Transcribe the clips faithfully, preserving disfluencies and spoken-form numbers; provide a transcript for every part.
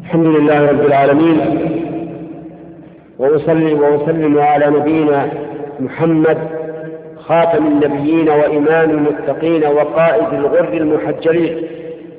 الحمد لله رب العالمين، وأصلي وأسلم على نبينا محمد خاتم النبيين وإمام المتقين وقائد الغر المحجلين،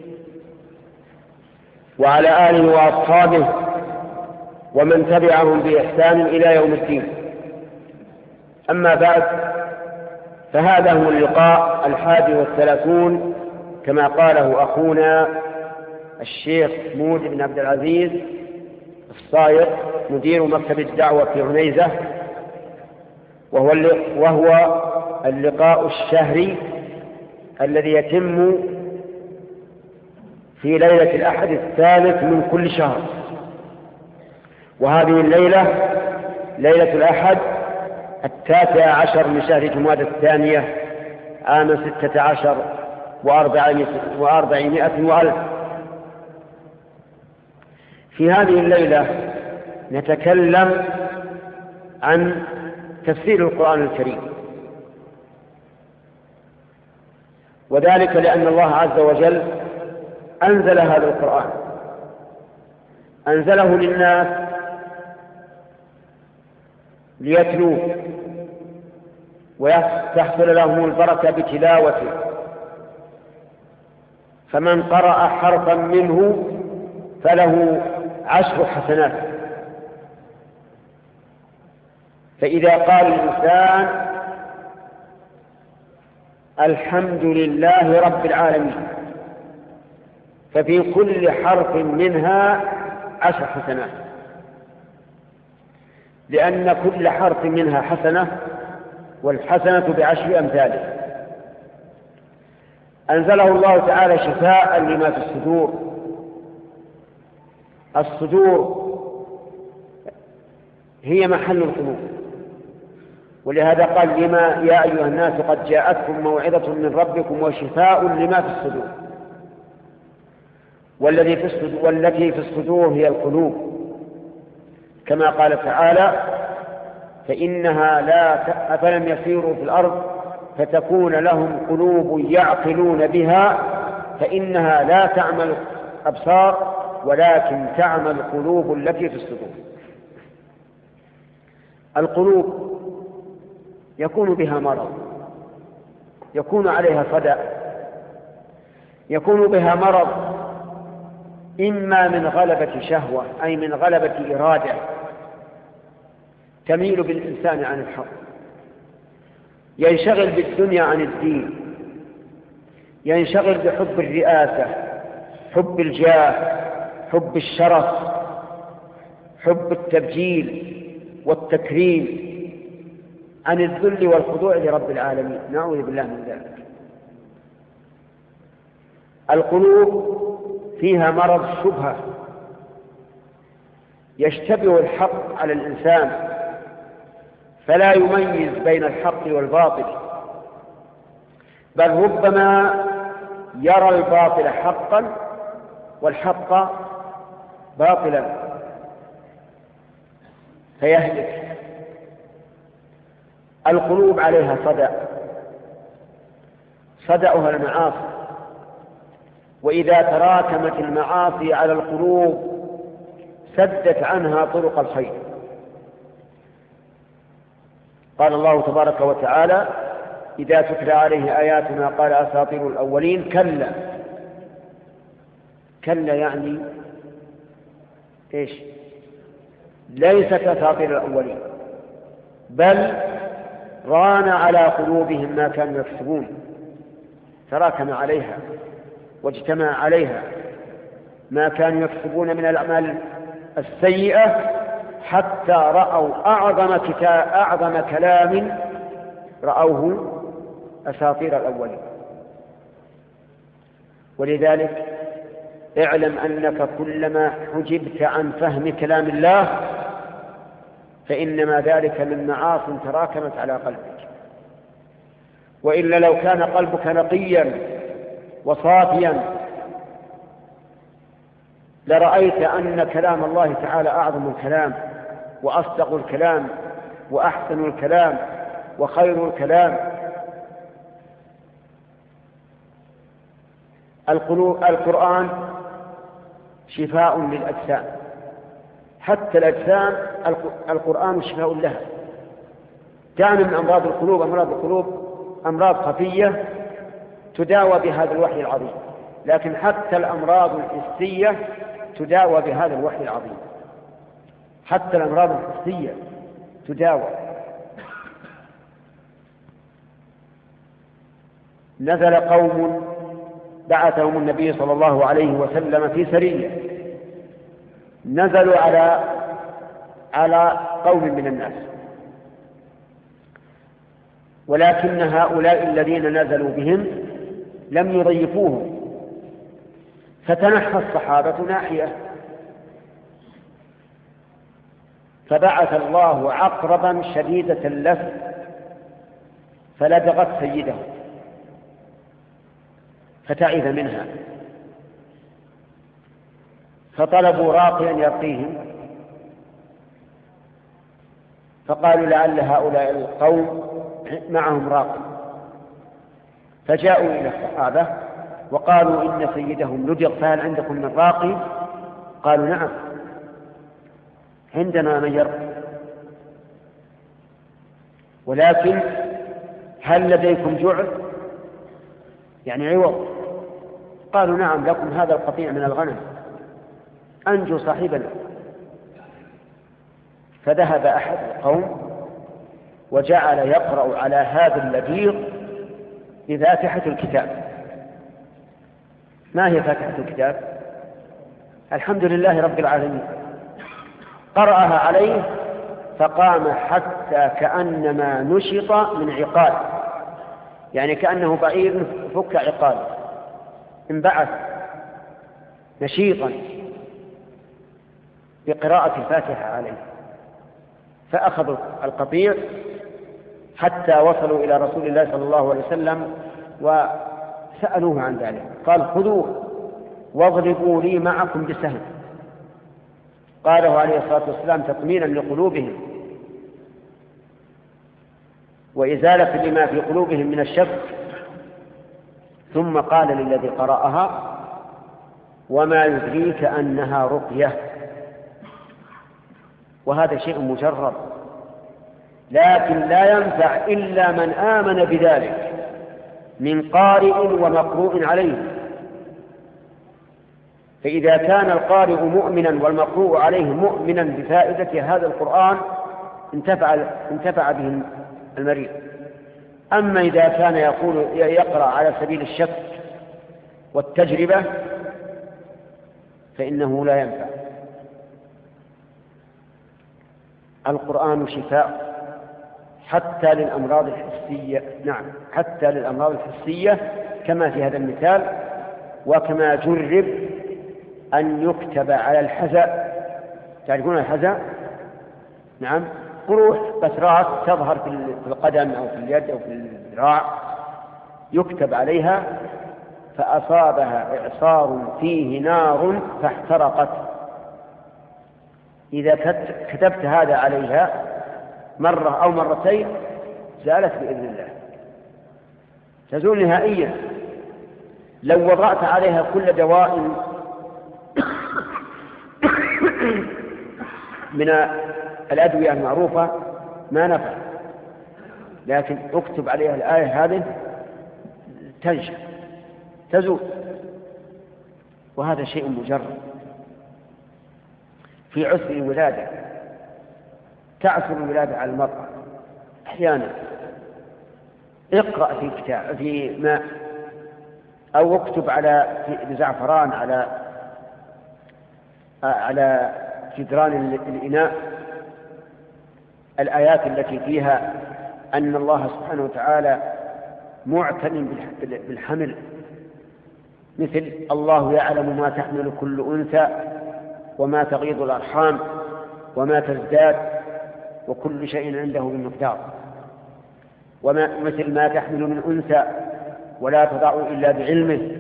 وعلى آله وأصحابه ومن تبعهم بإحسان إلى يوم الدين. أما بعد، فهذا هو اللقاء الحادي والثلاثون كما قاله أخونا الشيخ محمود بن عبد العزيز الصايغ مدير مكتب الدعوة في عنيزة، وهو وهو اللقاء الشهري الذي يتم في ليلة الأحد الثالث من كل شهر. وهذه الليلة ليلة الأحد التاسع عشر من شهر جمادى الثانية عام ستة عشر وأربعمائة وألف. في هذه الليلة نتكلم عن تفسير القرآن الكريم، وذلك لأن الله عز وجل أنزل هذا القرآن، أنزله للناس ليتلوه ويحصل لهم البركة بتلاوته، فمن قرأ حرفا منه فله عشر حسنات. فإذا قال الإنسان الحمد لله رب العالمين ففي كل حرف منها عشر حسنات، لأن كل حرف منها حسنة، والحسنة بعشر أمثاله. أنزله الله تعالى شفاء لما في الصدور. الصدور هي محل القلوب، ولهذا قال لما يا أيها الناس قد جاءتكم موعظة من ربكم وشفاء لما في الصدور. والذي في الصدور والتي في الصدور هي القلوب، كما قال تعالى فإنها لا أفلم يسيروا في الأرض فتكون لهم قلوب يعقلون بها فإنها لا تعمل أبصار ولكن تعمل القلوب التي في الصدور. القلوب يكون بها مرض، يكون عليها صدأ، يكون بها مرض إما من غلبة شهوة أي من غلبة إرادة تميل بالإنسان عن الحق، ينشغل بالدنيا عن الدين، ينشغل بحب الرئاسة، حب الجاه، حب الشرف، حب التبجيل والتكريم عن الذل والخضوع لرب العالمين، نعوذ بالله من ذلك. القلوب فيها مرض شبهة، يشتبه الحق على الإنسان فلا يميز بين الحق والباطل، بل ربما يرى الباطل حقا والحق باطلا فيهلك. القلوب عليها صدأ، صدأها المعاصي، وإذا تراكمت المعاصي على القلوب سدت عنها طرق الخير. قال الله تبارك وتعالى إذا تتلى عليه آياتنا قال أساطير الأولين كلا. كلا يعني إيش؟ ليست أساطير الأولين، بل ران على قلوبهم ما كانوا يكسبون، تراكم عليها واجتمع عليها ما كانوا يكسبون من الأعمال السيئة حتى رأوا أعظم, كتاب أعظم كلام رأوه أساطير الأولين. ولذلك اعلم أنك كلما حجبت عن فهم كلام الله فإنما ذلك من معاص تراكمت على قلبك، وإلا لو كان قلبك نقيا وصافيا لرأيت أن كلام الله تعالى أعظم الكلام وأصدق الكلام وأحسن الكلام وخير الكلام. القرآن شفاء للأجسام، حتى الأجسام القرآن شفاء لها. كان من أمراض القلوب أمراض القلوب أمراض خفية تداوى بهذا الوحي العظيم، لكن حتى الأمراض الحسية تداوى بهذا الوحي العظيم، حتى الأمراض الحسية تداوى. نزل قوم بعثهم النبي صلى الله عليه وسلم في سرية، نزلوا على على قوم من الناس، ولكن هؤلاء الذين نزلوا بهم لم يضيفوهم، فتنحى الصحابة ناحية، فبعث الله عقربا شديدة اللف فلدغت سيده فتعذ منها، فطلبوا راقيا يرقيهم، فقالوا لعل هؤلاء القوم معهم راقي، فجاءوا إلى الصحابة وقالوا إن سيدهم لدغ فهل عندكم من راقي؟ قالوا نعم عندنا من يرقي، ولكن هل لديكم جعل يعني عوض؟ قالوا نعم لكم هذا القطيع من الغنم أنجو صاحبنا. فذهب أحد القوم وجعل يقرأ على هذا اللبيغ بفاتحة الكتاب. ما هي فاتحة الكتاب؟ الحمد لله رب العالمين. قرأها عليه فقام حتى كأنما نشط من عقال، يعني كأنه بعير فك عقال، انبعث نشيطا بقراءة الفاتحة عليه. فأخذوا القطيع حتى وصلوا إلى رسول الله صلى الله عليه وسلم وسألوه عن ذلك، قال خذوه واضربوا لي معكم بسهم. قاله عليه الصلاة والسلام تطمينا لقلوبهم وإزالة لما في قلوبهم من الشك. ثم قال للذي قرأها وما يدريك أنها رقية. وهذا شيء مجرب، لكن لا ينفع إلا من آمن بذلك من قارئ ومقروء عليه. فإذا كان القارئ مؤمنا والمقروء عليه مؤمنا بفائدة هذا القرآن انتفع, انتفع به المريض. أما إذا كان يقول يقرأ على سبيل الشك والتجربة فإنه لا ينفع. القرآن شفاء حتى للأمراض الحسية، نعم حتى للأمراض الحسية كما في هذا المثال، وكما جرب أن يكتب على الحذاء. تعرفون الحذاء؟ نعم، قروح بترات تظهر في القدم أو في اليد أو في الذراع يكتب عليها فأصابها إعصار فيه نار فاحترقت. إذا كتبت هذا عليها مرة أو مرتين زالت بإذن الله، تزول نهائيا. لو وضعت عليها كل دواء من الأدوية المعروفة ما نفع، لكن اكتب عليها الآية هذه تنشأ تزول، وهذا شيء مجرد. في عسر الولادة تعسر الولادة على المرأة أحيانا، اقرأ في كتاب في ماء أو اكتب على بزعفران على على جدران الإناء الآيات التي فيها أن الله سبحانه وتعالى معتن بالحمل، مثل الله يعلم ما تحمل كل أنثى وما تغيض الأرحام وما تزداد وكل شيء عنده بمقدار، وما مثل ما تحمل من أنثى ولا تضع إلا بعلمه،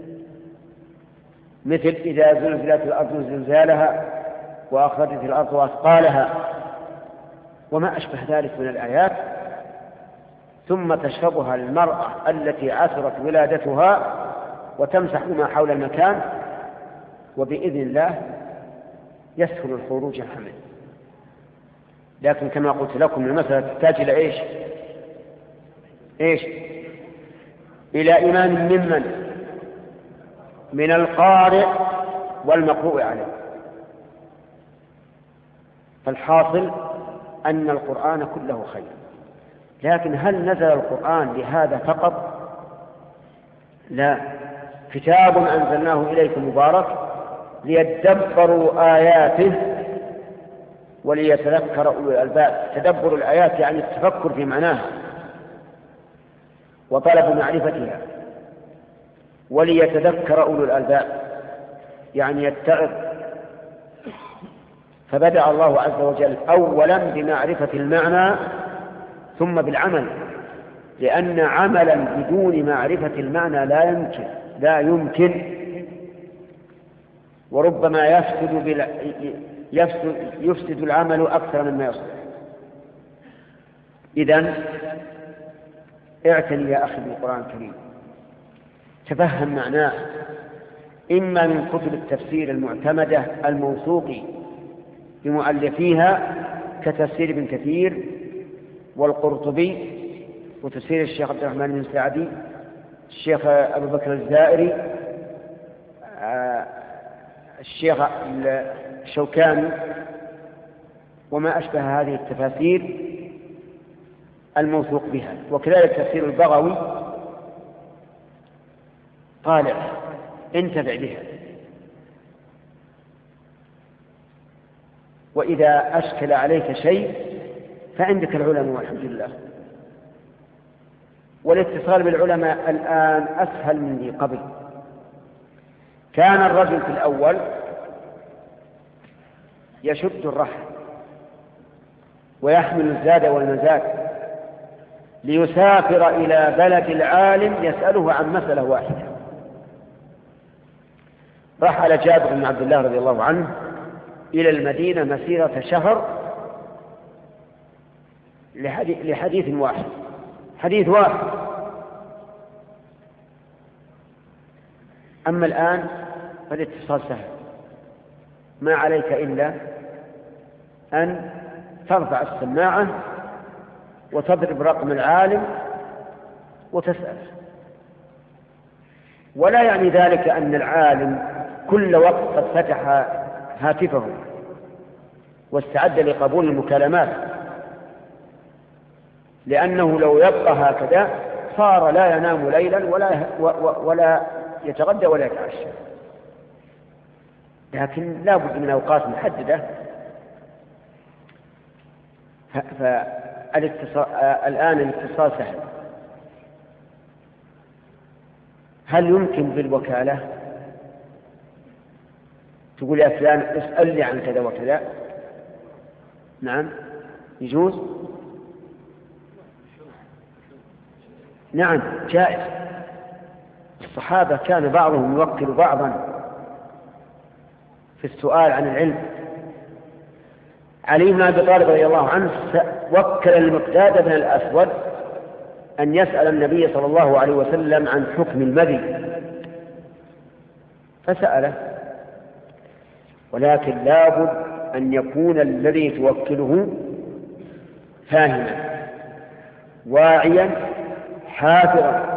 مثل إذا زلزلت الأرض زلزالها وأخرجت الأرض أثقالها وما أشبه ذلك من الآيات. ثم تشربها المرأة التي عسرت ولادتها وتمسح ما حول المكان وبإذن الله يسهل الخروج الحمل. لكن كما قلت لكم المسألة تحتاج إلى إيش إيش إلى إيمان ممن من القارئ والمقروء عليه. فالحاصل أن القرآن كله خير، لكن هل نزل القرآن لهذا فقط؟ لا، كتاب أنزلناه إليكم مبارك ليدبروا آياته وليتذكر أولو الألباب. تدبر الآيات يعني التفكر في معناها وطلب معرفتها، وليتذكر أولو الألباب يعني يتعظ. فبدأ الله عز وجل أولا بمعرفة المعنى ثم بالعمل، لأن عملا بدون معرفة المعنى لا يمكن لا يمكن وربما يفسد, بال... يفسد, يفسد العمل أكثر مما يصلح. إذن اعتني يا أخي بالقرآن الكريم، تفهم معناه، إما من كتب التفسير المعتمدة الموثوق بمؤلفيها كتفسير ابن كثير والقرطبي وتفسير الشيخ عبد الرحمن بن سعدي، الشيخ أبو بكر الزائري، الشيخ الشوكاني، وما أشبه هذه التفاسير الموثوق بها، وكذلك تفسير البغوي طالع انتفع بها. وإذا أشكل عليك شيء فعندك العلماء والحمد لله. والاتصال بالعلماء الآن أسهل من ذي قبل. كان الرجل في الأول يشد الرحل ويحمل الزاد والمزاد ليسافر إلى بلد العالم يسأله عن مسألة واحدة. رحل جابر بن عبد الله رضي الله عنه إلى المدينة مسيرة شهر لحديث واحد حديث واحد. أما الآن فالاتصال سهل، ما عليك إلا أن ترفع السماعة وتضرب رقم العالم وتسأل. ولا يعني ذلك أن العالم كل وقت قد فتح هاتفه واستعد لقبول المكالمات، لأنه لو يبقى هكذا صار لا ينام ليلا ولا, ولا يتغدى ولا يتعشى. لكن لا بد من أوقات محددة. فالآن الاتصال سهل. هل يمكن بالوكالة تقول يا فلان اسأل لي عن كذا وكذا؟ نعم يجوز، نعم جائز. الصحابة كان بعضهم يوكل بعضا في السؤال عن العلم. علي بن أبي طالب رضي الله عنه وكل المقداد بن الأسود أن يسأل النبي صلى الله عليه وسلم عن حكم المذي فسأله، ولكن لابد أن يكون الذي توكله فاهما واعيا حافظا.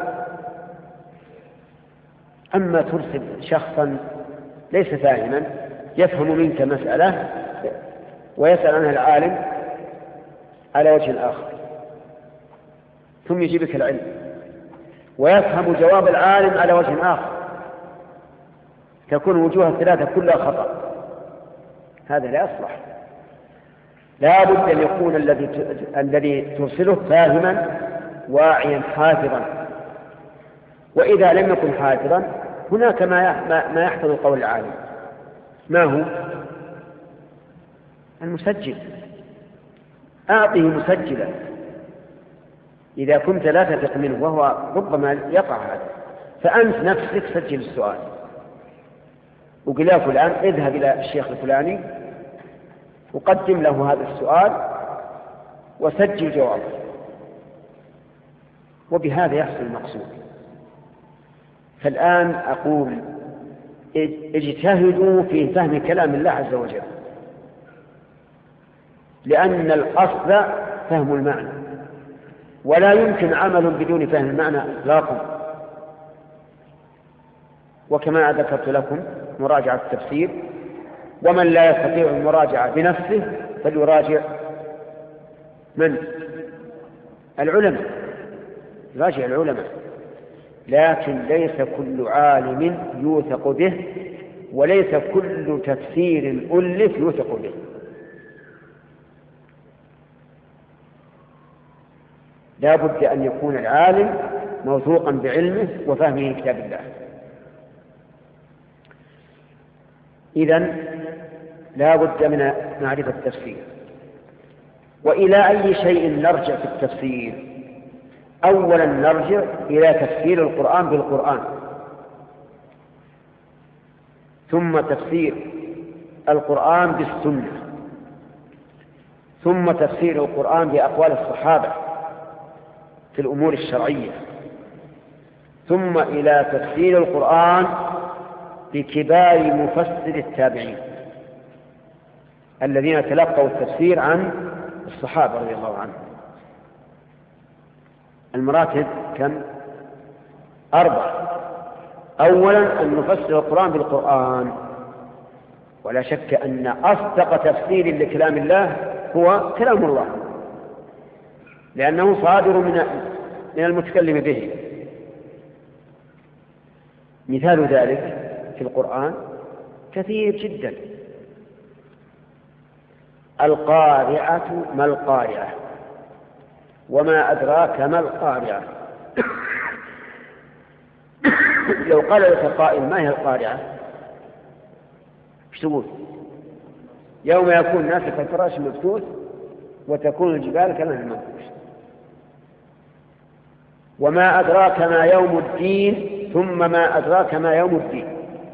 أما ترسل شخصا ليس فاهما يفهم منك مسألة ويسأل عنها العالم على وجه آخر ثم يجيبك العلم، ويفهم جواب العالم على وجه آخر، تكون وجوه الثلاثة كلها خطأ. هذا لا يصلح. لا بد أن يكون الذي الذي ترسله فاهما واعيا حافظا. وإذا لم يكن حافظا هناك ما ما يحفظ قول العالم. ما هو؟ المسجل. أعطه مسجلا إذا كنت لا تثق منه، وهو ربما يقع هذا، فأنت نفسك سجل السؤال وقل له فلان اذهب إلى الشيخ الفلاني وقدم له هذا السؤال وسجل جوابه، وبهذا يحصل المقصود. فالآن أقول اجتهدوا في فهم كلام الله عز وجل، لأن الأصل فهم المعنى، ولا يمكن عمل بدون فهم المعنى إطلاقا. وكما ذكرت لكم مراجعة التفسير، ومن لا يستطيع المراجعة بنفسه فليراجع من؟ العلماء، راجع العلماء. لكن ليس كل عالم يوثق به، وليس كل تفسير ألف يوثق به. لا بد أن يكون العالم موثوقا بعلمه وفهمه كتاب الله. إذن لا بد من معرفة التفسير. وإلى أي شيء نرجع في التفسير؟ أولا نرجع إلى تفسير القرآن بالقرآن، ثم تفسير القرآن بالسنة، ثم تفسير القرآن بأقوال الصحابة في الأمور الشرعية، ثم إلى تفسير القرآن بكبار مفسر التابعين الذين تلقوا التفسير عن الصحابة رضي الله عنهم. المراتب كم؟ أربع. أولا أن نفسر القرآن بالقرآن، ولا شك أن أصدق تفسير لكلام الله هو كلام الله، لأنه صادر من من المتكلم به. مثال ذلك في القرآن كثير جدا. القارعة ما القارعة، وما أدراك ما القارعة. لو قال لك قائل ما هي القارعة؟ ايش تقول؟ يوم يكون الناس كالفراش المبثوث وتكون الجبال كالعهن المنفوش. وما أدراك ما يوم الدين، ثم ما أدراك ما يوم الدين.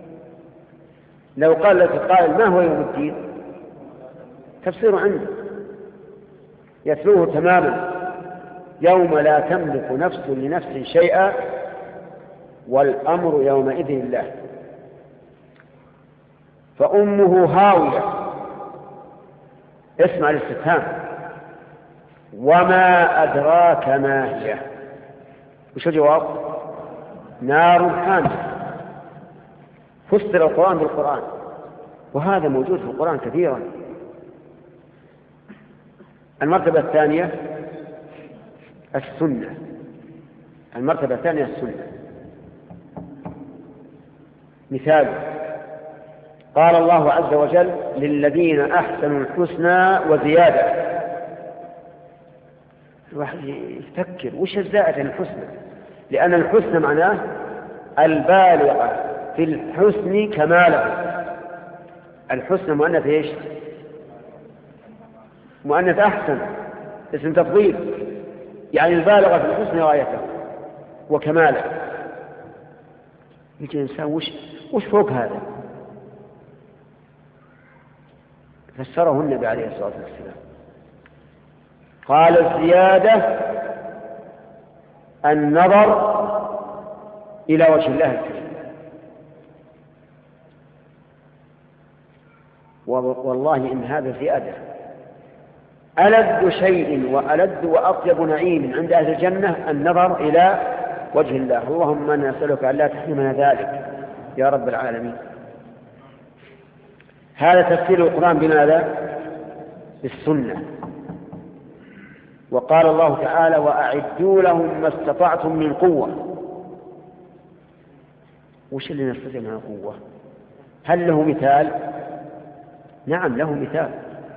لو قال لك قائل ما هو يوم الدين؟ تفسير عنده يتلوه تماما: يوم لا تملك نفس لنفس شيئا والأمر يومئذ لله. فأمه هاوية، اسمع الاستفهام، وما أدراك ما هي. وش الجواب؟ نار حامية. فسر القرآن بالقرآن، وهذا موجود في القرآن كثيرا. المرتبة الثانية السنة. المرتبة الثانية السنة. مثال: قال الله عز وجل: للذين أحسنوا الحسنى وزيادة. الواحد يفكر وش الزائد عن الحسنى، لأن الحسنى معناه البالغة في الحسن كماله. الحسنى مؤنث ايش؟ مؤنث أحسن، اسم تفضيل، يعني البالغة في الحسن غايته وكماله. يجي الإنسان وش, وش فوق هذا؟ فسره النبي عليه الصلاة والسلام، قال: الزيادة النظر إلى وجه الله الكريم. والله إن هذا زيادة. ألذ شيء وألذ وأطيب نعيم عند أهل الجنة النظر إلى وجه الله. اللهم نسألك أن لا تحرمنا ذلك يا رب العالمين. هذا تفسير القرآن بماذا؟ بالسنة. وقال الله تعالى: وأعدوا لهم ما استطعتم من قوة. وش اللي نستطيع من قوة؟ هل له مثال؟ نعم له مثال،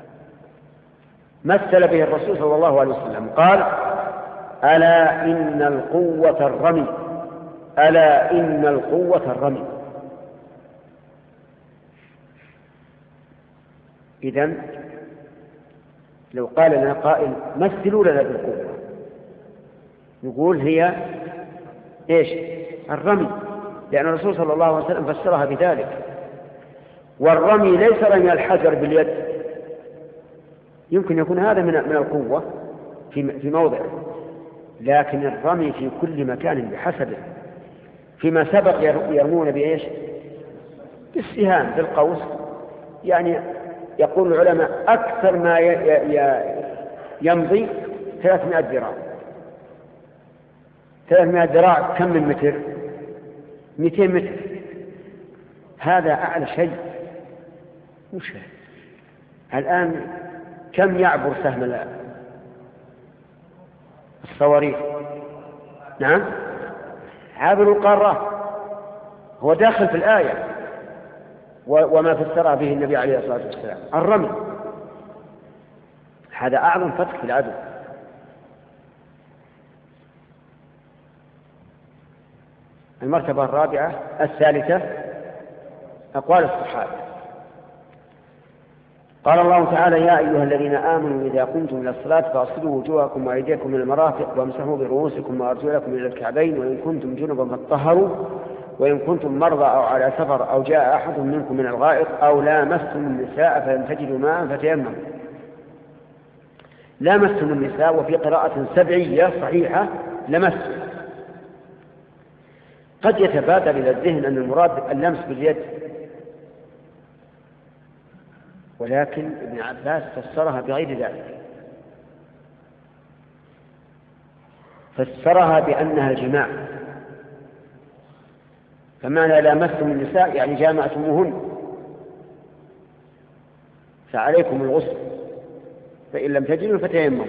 مثل به الرسول صلى الله عليه وسلم، قال: ألا إن القوة الرمي، ألا إن القوة الرمي. إذن لو قال لنا قائل: مثلوا لنا بالقوة، نقول هي إيش؟ الرمي، لأن الرسول صلى الله عليه وسلم فسرها بذلك. والرمي ليس رمي الحجر باليد، يمكن يكون هذا من من القوة في في موضع، لكن الرمي في كل مكان بحسبه. فيما سبق يرمون بإيش؟ بالسهام بالقوس. يعني يقول العلماء أكثر ما يمضي ثلاثمائة ذراع. ثلاثمائة ذراع كم من متر؟ مئتين متر. هذا أعلى شيء. مش الآن كم يعبر سهم الصواريخ؟ نعم، عابر القارات. هو داخل في الآية وما فسر به النبي عليه الصلاة والسلام الرمي. هذا أعظم فتح في العدو. المرتبة الرابعة الثالثة أقوال الصحابة. قال الله تعالى: يا أيها الذين آمنوا إذا قمتم إلى الصلاة فاغسلوا وجوهكم وأيديكم من المرافق وامسحوا برؤوسكم وأرجلكم إلى الكعبين وإن كنتم جنبا فاطهروا وإن كنتم مرضى أو على سفر أو جاء أحد منكم من الغائط أو لامستم النساء فلم تجدوا ماء فتيمموا. لامستم النساء، وفي قراءة سبعية صحيحة لمستم. قد يتبادر إلى الذهن أن المراد اللمس باليد، ولكن ابن عباس فسرها بغير ذلك، فسرها بأنها الجماع. فمعنى لامستم النساء يعني جامعتموهن، فعليكم الغسل، فإن لم تجدوا فتيمموا.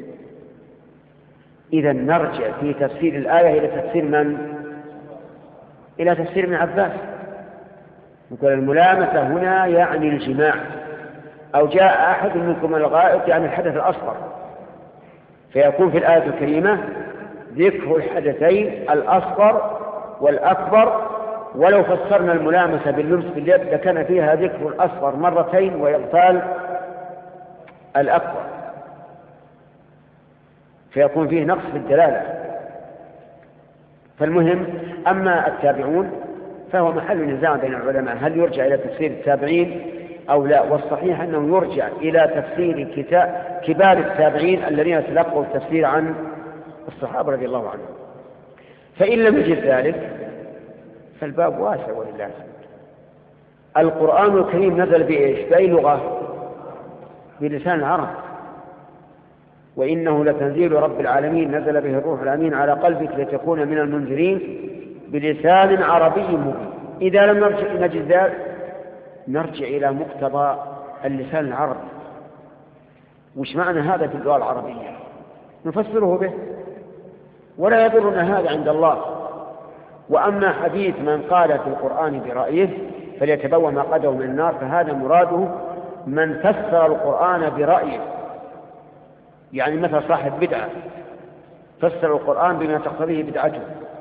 إذا نرجع في تفسير الآية إلى تفسير من؟ إلى تفسير ابن عباس. يقول الملامسة هنا يعني الجماع، أو جاء أحد منكم من الغائط يعني الحدث الأصغر، فيكون في الآية الكريمة ذكر الحدثين الأصغر والأكبر. ولو فسرنا الملامسة باللمس باليد لكان فيها ذكر الأصغر مرتين وإغفال الأكبر، فيكون فيه نقص في الدلالة. فالمهم، أما التابعون فهو محل نزاع بين العلماء، هل يرجع إلى تفسير التابعين أو لا؟ والصحيح أنه يرجع إلى تفسير كبار التابعين الذين تلقوا التفسير عن الصحابة رضي الله عنهم. فإن لم يجد ذلك فالباب واسع ولله. القرآن الكريم نزل بإيش؟ بأي لغة؟ بلسان العرب. وإنه لتنزيل رب العالمين نزل به الروح الأمين على قلبك لتكون من المنذرين بلسان عربي مبين. إذا لم نرجع نجد ذلك نرجع إلى مقتضى اللسان العربي. وش معنى هذا في اللغة العربية؟ نفسره به، ولا يضرنا هذا عند الله. وأما حديث من قال في القرآن برأيه فليتبوأ مقعده من النار، فهذا مراده من فسر القرآن برأيه، يعني مثل صاحب بدعة فسر القرآن بما تقتضيه بدعته،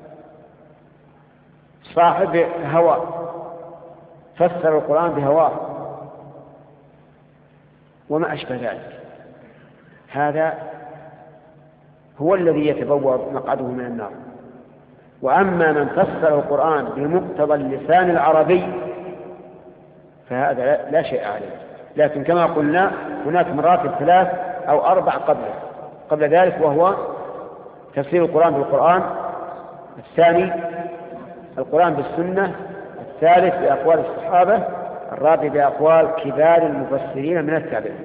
صاحب هوى فسر القرآن بهواه، وما أشبه ذلك. هذا هو الذي يتبوأ مقعده من النار. وأما من فسر القرآن بمقتضى اللسان العربي فهذا لا شيء عليه. لكن كما قلنا هناك مراتب ثلاث أو أربع قبله قبل ذلك، وهو تفسير القرآن بالقرآن، الثاني القرآن بالسنة، الثالث بأقوال الصحابة، الرابع بأقوال كبار المفسرين من التابعين.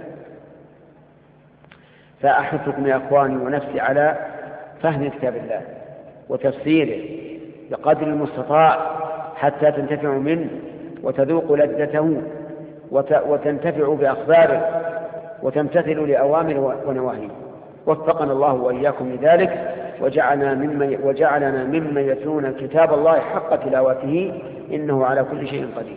فأحثكم يا أخواني ونفسي على فهم كتاب الله وتفسيره بقدر المستطاع حتى تنتفعوا منه وتذوقوا لذته وتنتفعوا بأخباره وتمتثلوا لأوامر ونواهيه. وفقنا الله وإياكم لذلك، وجعلنا ممن وجعلنا ممن يتلون كتاب الله حق تلاوته، إنه على كل شيء قدير.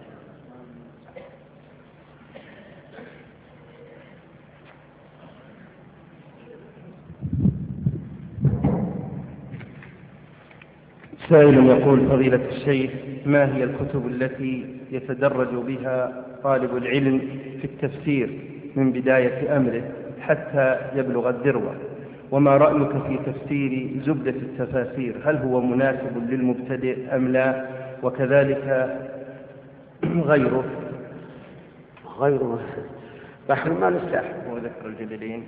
سائل يقول: فضيلة الشيخ، ما هي الكتب التي يتدرج بها طالب العلم في التفسير من بداية أمره حتى يبلغ الذروة؟ وما رأيك في تفسير زبدة التفاسير؟ هل هو مناسب للمبتدئ أم لا؟ وكذلك غيره غيره بحر ما نستحق. وذكر الجليلين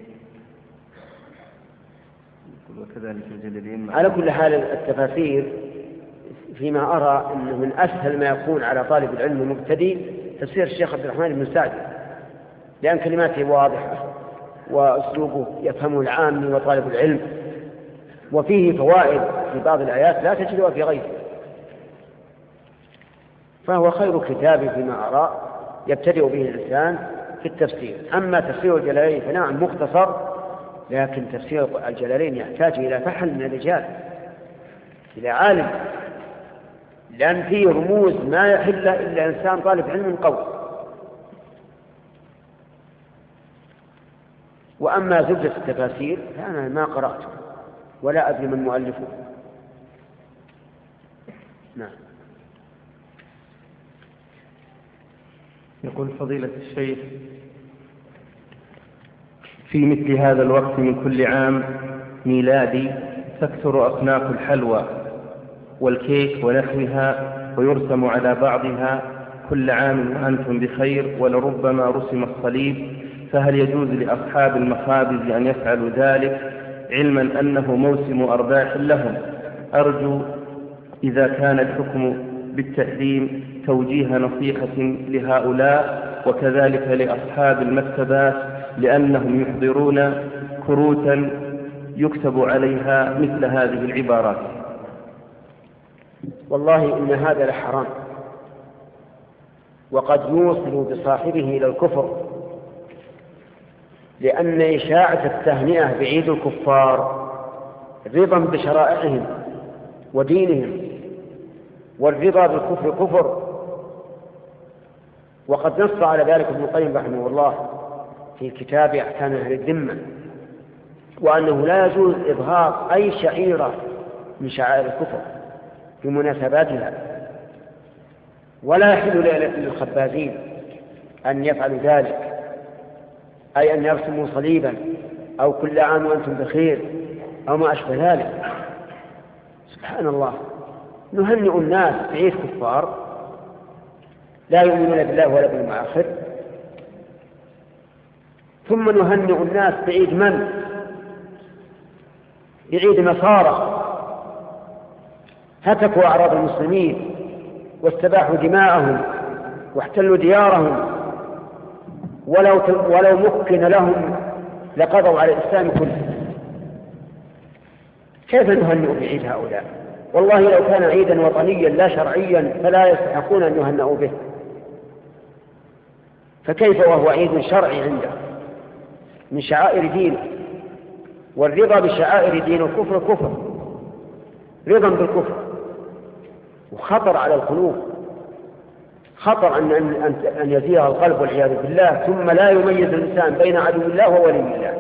وكذلك الجليلين. على كل حال التفاسير فيما أرى أنه من أسهل ما يكون على طالب العلم المبتدئ تفسير الشيخ عبد الرحمن بن سعدي، لأن كلماته واضحة وأسلوبه يفهمه العامي وطالب العلم، وفيه فوائد في بعض الآيات لا تجدها في غيره، فهو خير كتاب فيما أرى يبتدئ به الإنسان في التفسير. أما تفسير الجلالين فنعم مختصر، لكن تفسير الجلالين يحتاج إلى فحل من الرجال، إلى عالم، لأن فيه رموز ما يحل إلا إنسان طالب علم قوي. وأما زبدة التفاسير فأنا ما قرأته ولا أدري من مؤلفه. نعم. يقول فضيلة الشيخ: في مثل هذا الوقت من كل عام ميلادي تكثر أصناف الحلوى والكيك ونحوها، ويرسم على بعضها كل عام وأنتم بخير، ولربما رسم الصليب، فهل يجوز لأصحاب المخابز أن يفعلوا ذلك، علما أنه موسم أرباح لهم؟ أرجو إذا كان الحكم بالتحريم توجيه نصيحة لهؤلاء وكذلك لأصحاب المكتبات، لأنهم يحضرون كروتا يكتب عليها مثل هذه العبارات. والله إن هذا لحرام، وقد يوصل بصاحبه إلى الكفر، لأن إشاعة التهنئة بعيد الكفار رضا بشرائعهم ودينهم، والرضا بالكفر كفر. وقد نص على ذلك ابن القيم رحمه الله في كتاب أحكام أهل الذمة، وأنه لا يجوز إظهار أي شعيرة من شعائر الكفر في مناسباتها، ولا يحل للخبازين أن يفعلوا ذلك، أي أن يرسموا صليبا أو كل عام وأنتم بخير أو ما أشبه ذلك. سبحان الله، نهنئ الناس بعيد كفار لا يؤمنون بالله ولا باليوم الآخر، ثم نهنئ الناس بعيد من؟ بعيد نصارى هتكوا أعراض المسلمين واستباحوا دماءهم واحتلوا ديارهم، ولو ولو مكن لهم لقضوا على الإسلام كله. كيف نهنئ بعيد هؤلاء؟ والله لو كان عيدا وطنيا لا شرعيا فلا يستحقون أن يهنئوا به، فكيف وهو عيد شرعي عنده من شعائر دينه؟ والرضا بشعائر دين الكفر كفر، رضا بالكفر، وخطر على القلوب، خطر أن, أن, أن يزيغ القلب والعياذ بالله، ثم لا يميز الإنسان بين عدو الله وولي الله.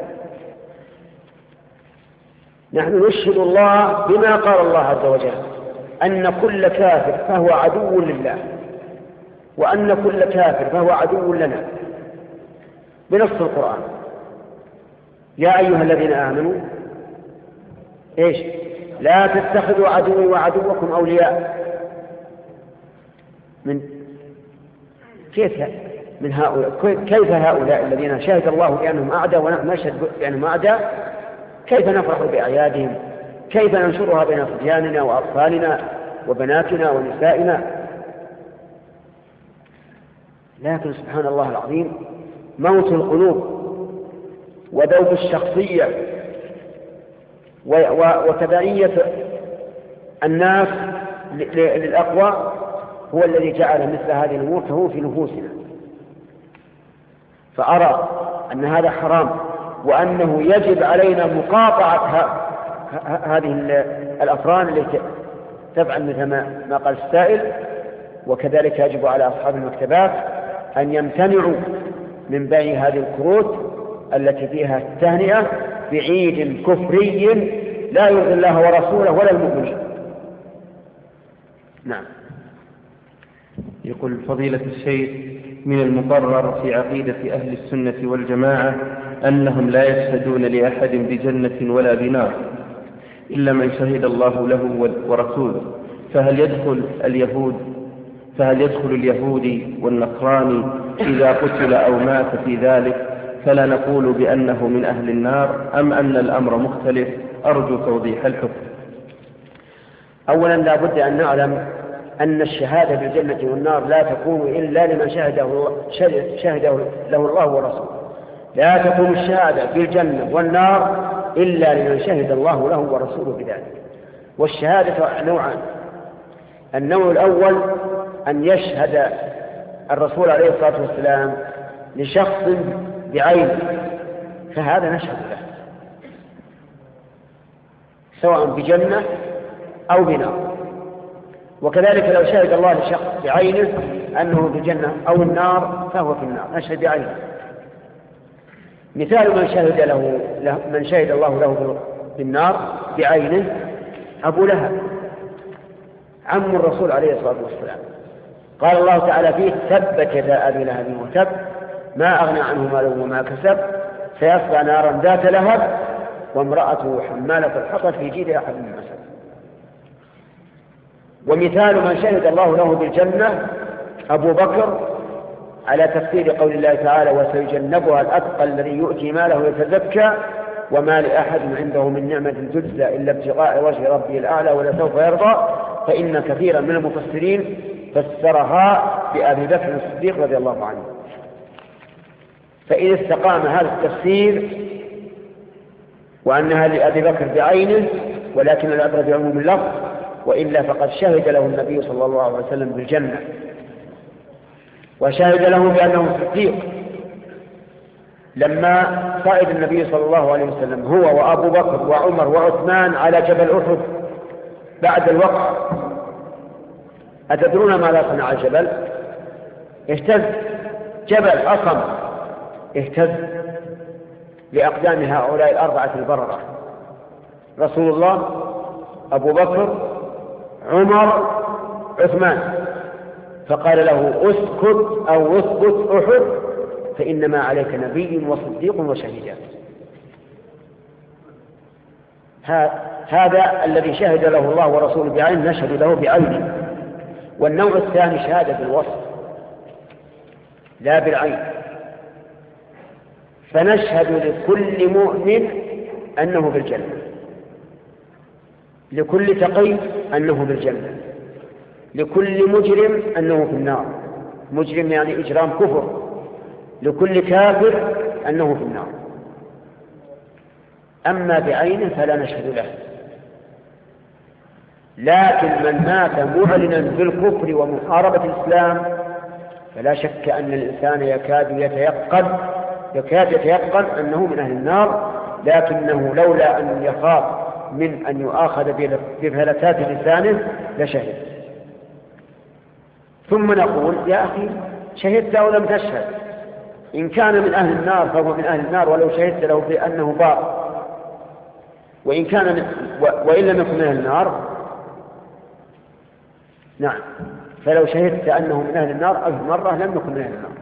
نحن نشهد الله بما قال الله عز وجل، أن كل كافر فهو عدو لله، وأن كل كافر فهو عدو لنا بنص القرآن. يا أيها الذين آمنوا إيش؟ لا تتخذوا عدوي وعدوكم أولياء. من كيف من هؤلاء كيف هؤلاء الذين شهد الله بأنهم أعداء ونحن نشهد بأنهم أعداء؟ كيف نفرح بأعيادهم؟ كيف ننشرها بين صبياننا وأطفالنا وبناتنا ونسائنا؟ لكن سبحان الله العظيم، موت القلوب وذوب الشخصية وتبعية الناس للأقوى هو الذي جعل مثل هذه الأمور تهون في نفوسنا. فأرى أن هذا حرام، وأنه يجب علينا مقاطعة هذه الأفران التي تفعل مثل ما قال السائل. وكذلك يجب على أصحاب المكتبات أن يمتنعوا من بيع هذه الكروت التي فيها التهنئة بعيد كفري لا يرضي الله ورسوله ولا المؤمنين. نعم. يقول فضيلة الشيخ: من المقرر في عقيدة أهل السنة والجماعة أنهم لا يشهدون لأحد بجنة ولا بنار إلا من شهد الله له ورسوله، فهل يدخل اليهود فهل يدخل اليهودي والنصراني إذا قتل أو مات في ذلك فلا نقول بأنه من أهل النار، أم أن الأمر مختلف؟ أرجو توضيح الحكم. أولا لا بد أن نعلم أن الشهادة بالجنة والنار لا تكون إلا لمن شهده, شهده له الله ورسوله. لا تكون الشهادة بالجنة والنار إلا لمن شهد الله له ورسوله بذلك. والشهادة نوعان: النوع الأول أن يشهد الرسول عليه الصلاة والسلام لشخص بعينه، فهذا نشهد له سواء بجنة أو بنار. وكذلك لو شهد الله لشخص بعينه أنه بالجنة أو النار فهو في النار، نشهد بعينه. مثال من شهد له من شهد الله له بالنار بعينه أبو لهب عم الرسول عليه الصلاة والسلام. قال الله تعالى فيه: تبت يدا أبي لهب وتب ما أغنى عنه ماله وما كسب سيصلى نارا ذات لهب وامرأته حمالة الحطب في جيدها حبل من مسد. ومثال من شهد الله له بالجنة أبو بكر على تفسير قول الله تعالى: وسيجنبها الأتقى الذي يؤتي ماله يتزكى وما لأحد عنده من نعمة تجزى إلا ابتغاء وجه ربه الأعلى ولسوف يرضى. فإن كثيرا من المفسرين فسرها بأبي بكر الصديق رضي الله عنه. فإن استقام هذا التفسير وأنها لأبي بكر بعينه ولكن العبرة بعموم اللفظ، وإلا فقد شهد له النبي صلى الله عليه وسلم بالجنة، وشهد له بأنه صديق لما صعد النبي صلى الله عليه وسلم هو وأبو بكر وعمر وعثمان على جبل أحد بعد الوقع. أتدرون ماذا صنع الجبل؟ اهتز جبل أصم، اهتز لأقدام هؤلاء الأربعة البررة: رسول الله، أبو بكر، عمر، عثمان. فقال له: اسكت أو اسكت أحد فإنما عليك نبي وصديق وشهيدان. هذا الذي شهد له الله ورسوله بعين نشهد له بعينه. والنوع الثاني شهادة بالوصف لا بالعين، فنشهد لكل مؤمن أنه بالجنة، لكل تقي أنه بالجنة، لكل مجرم أنه في النار، مجرم يعني إجرام كفر، لكل كافر أنه في النار. أما بعينه فلا نشهد له. لكن من مات معلنا بالكفر ومحاربة الإسلام فلا شك أن الإنسان يكاد يتيقن يكاد يتيقن أنه من أهل النار، لكنه لولا أن يخاف من أن يؤاخذ بفلتات لسانه لشهد. ثم نقول: يا أخي شهدت أو لم تشهد؟ إن كان من أهل النار فهو من أهل النار ولو شهدت له بأنه بار، وإن كان من وإن لم يكن من أهل النار نعم فلو شهدت أنه من أهل النار ألف مرة لم يكن من أهل النار،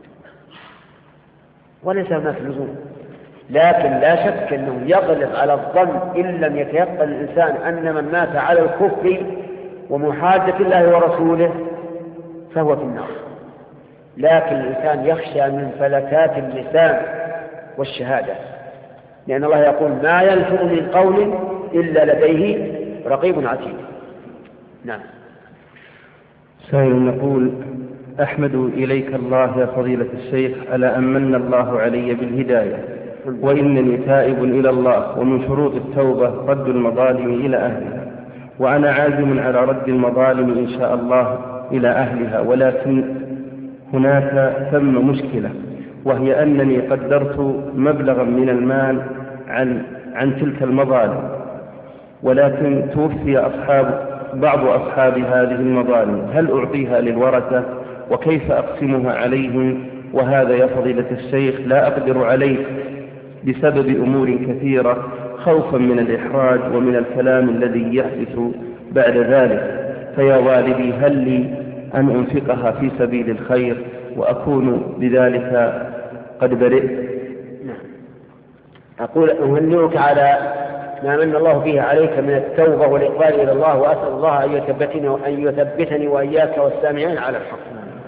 وليس هناك لزوم. لكن لا شك أنه يغلب على الظن إن لم يتيقن الإنسان أن من مات على الكفر ومحادة الله ورسوله فهو في النار. لكن الإنسان يخشى من فلتات اللسان والشهادة، لأن الله يقول: ما يلفظ من قول إلا لديه رقيب عتيد. نعم. سائل يقول: أحمد إليك الله يا فضيلة الشيخ على أن من الله علي بالهداية، وإنني تائب إلى الله، ومن شروط التوبة رد المظالم إلى أهلها، وأنا عازم على رد المظالم إن شاء الله إلى أهلها، ولكن هناك ثم مشكلة، وهي أنني قدرت مبلغا من المال عن, عن تلك المظالم، ولكن توفي أصحاب بعض أصحاب هذه المظالم، هل أعطيها للورثة؟ وكيف أقسمها عليهم؟ وهذا يا فضيلة الشيخ لا أقدر عليه بسبب أمور كثيرة، خوفا من الإحراج ومن الكلام الذي يحدث بعد ذلك. فيا والدي هل لي أن أنفقها في سبيل الخير وأكون بذلك قد برئت؟ أقول: أهنئك على ما من الله فيه عليك من التوبة والإقبال إلى الله، وأسأل الله أن يثبتني وأن يثبتني وإياك والسامعين على الحق.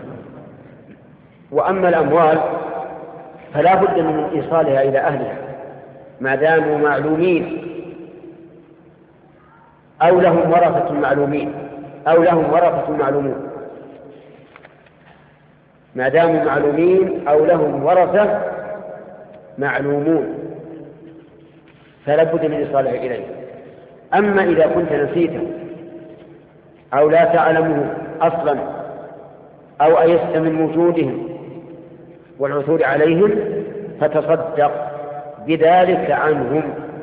وأما الأموال فلا بد من إيصالها إلى أهلها ما داموا معلومين، أو لهم ورثة معلومين أو لهم ورثة معلومون، ما داموا معلومين أو لهم ورثة معلومون فلا بد من إيصاله إليه. أما إذا كنت نسيته أو لا تعلمه أصلا أو أيست من وجودهم والعثور عليهم فتصدق بذلك عنهم.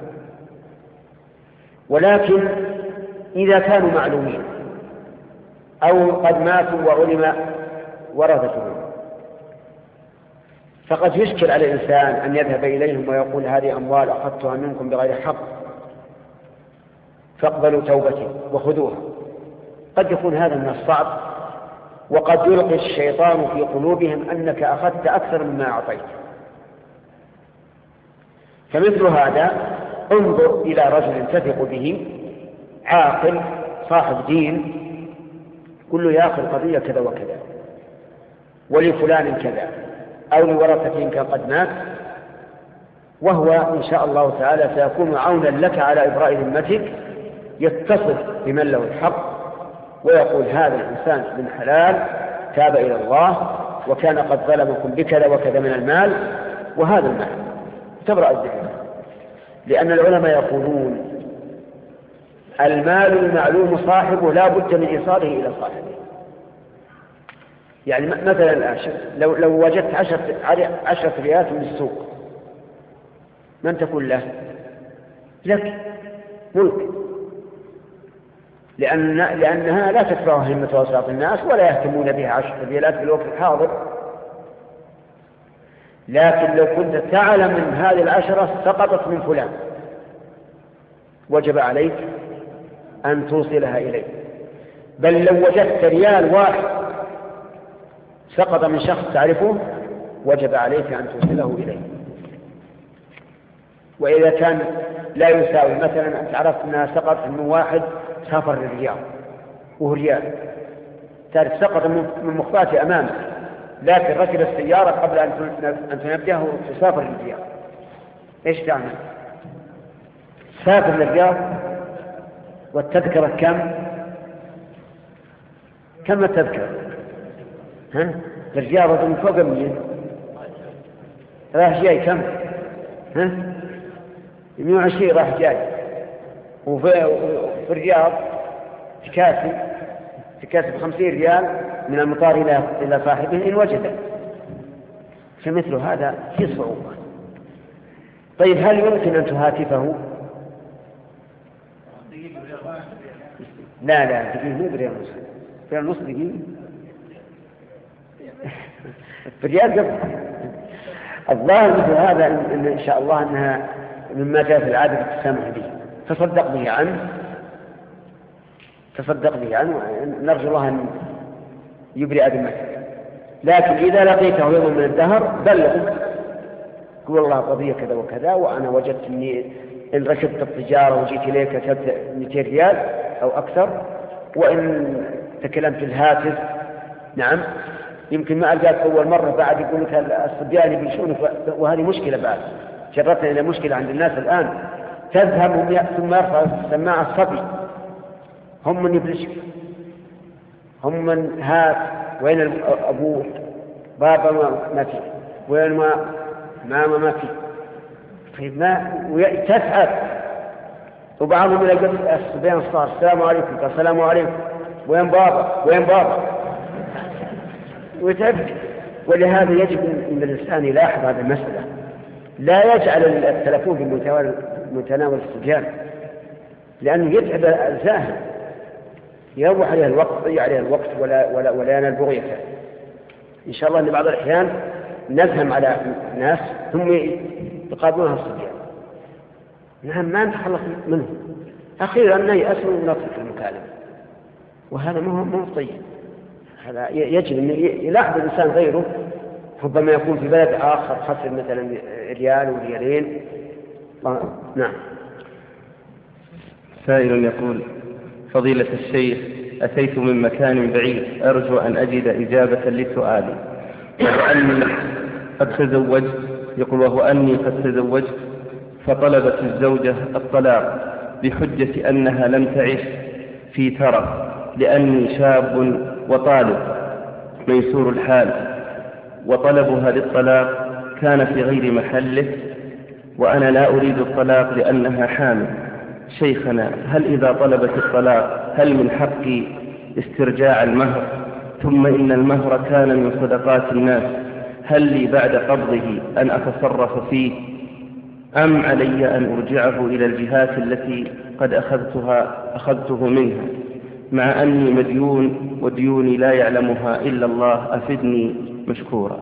ولكن إذا كانوا معلومين أو قد ماتوا وعلم ورثتهم فقد يشكل على الإنسان أن يذهب إليهم ويقول هذه أموال أخذتها منكم بغير حق فاقبلوا توبتي وخذوها. قد يكون هذا من الصعب، وقد يلقي الشيطان في قلوبهم أنك أخذت أكثر مما أعطيت. فمثل هذا انظر إلى رجل تثق به عاقل صاحب دين، قل له يا أخي القضية كذا وكذا ولفلان كذا أو لورثته إن كان قد مات، وهو إن شاء الله تعالى سيكون عونا لك على إبراء ذمتك، يتصل بمن له الحق ويقول هذا الإنسان من حلال تاب إلى الله وكان قد ظلمكم بكذا وكذا من المال وهذا المال تبرأ الذمة. لأن العلماء يقولون المال المعلوم صاحبه لا بد من إيصاله إلى صاحبه. يعني مثلا الآن لو, لو وجدت عشرة, عشرة ريالات من السوق من تكون له؟ لك ملك، لأن لأنها لا تدفعها همة وساط الناس ولا يهتمون بها عشرة ريالات في الوقت الحاضر. لكن لو كنت تعلم من هذه العشرة سقطت من فلان وجب عليك أن توصلها إليه. بل لو وجدت ريال واحد سقط من شخص تعرفه وجب عليك أن توصله إليه. وإذا كان لا يساوي، مثلا أنت عرفت أنها سقط من واحد سافر للرياض وهو ريال، تعرف سقط من مخفاته أمامك، لكن ركب السيارة قبل أن تنبهه تسافر للرياض، إيش تعمل؟ سافر للرياض والتذكرة كم؟ كم التذكرة؟ ها؟ الرياض من فوق مية، راح جاي كم؟ ها؟ مئة وعشرين راح جاي، وفي الرياض تكاسي تكاسي بخمسين ريال من المطار إلى إلى صاحبه إن وجده. فمثل هذا في صعوبة. طيب هل يمكن أن تهاتفه؟ لا لا دقيقة مو بريال نص، بريال نص دقيقة بريال قبل. الظاهر مثل هذا إن, إن شاء الله أنها مما جاء في العادة التسامح به، تصدق به عنه تصدق به عنه نرجو الله أن يبرئ ذمتك. لكن إذا لقيته يوم من الدهر بلغ، قل والله قضية كذا وكذا وأنا وجدت أني إن ركبت التجارة وجيت إليك كتبت مئتين ريال أو أكثر، وإن تكلمت الهاتف نعم يمكن ما ألقاك أول مرة بعد يقول لك الصبيان يبيشونك، وهذه مشكلة بعد جرتنا إلى مشكلة عند الناس الآن. تذهب ثم يرفع السماعة الصبي هم من يبلشك، هم من هات وين أبوه بابا ما في وين ما ماما ما في. طيب ما تسعد، وبعضهم يقول الصبيان الصغار السلام عليكم السلام عليكم وين بابا وين بابا وتبكي. ولهذا يجب أن الإنسان يلاحظ هذه المسألة، لا يجعل التلفون في متناول الصبيان لأنه يتعب الزاهد، يروح عليها الوقت يضيع عليها الوقت ولا ولا ولا ينال بغيته. إن شاء الله أن بعض الأحيان نزهم على ناس ثم يقابلونها الصبيان، نعم ما نتخلص منهم، أخيرا نيأسوا ونترك المكالمة، وهذا مو مو طيب. هذا يجب أن يلاحظ الإنسان غيره، ربما يكون في بلد آخر خسر مثلا ريال وريالين. نعم. سائل يقول: فضيلة الشيخ، أتيت من مكان بعيد أرجو أن أجد إجابة لسؤالي، وأني قد تزوجت، يقول وهو أني قد تزوجت فطلبت الزوجة الطلاق بحجة أنها لم تعش في ترف لأني شاب وطالب ميسور الحال، وطلبها للطلاق كان في غير محله، وأنا لا أريد الطلاق لأنها حامل. شيخنا، هل إذا طلبت الطلاق هل من حقي استرجاع المهر؟ ثم إن المهر كان من صدقات الناس، هل لي بعد قبضه أن أتصرف فيه أم علي أن أرجعه إلى الجهات التي قد أخذتها أخذته منها، مع أني مديون وديوني لا يعلمها إلا الله؟ أفدني مشكورا.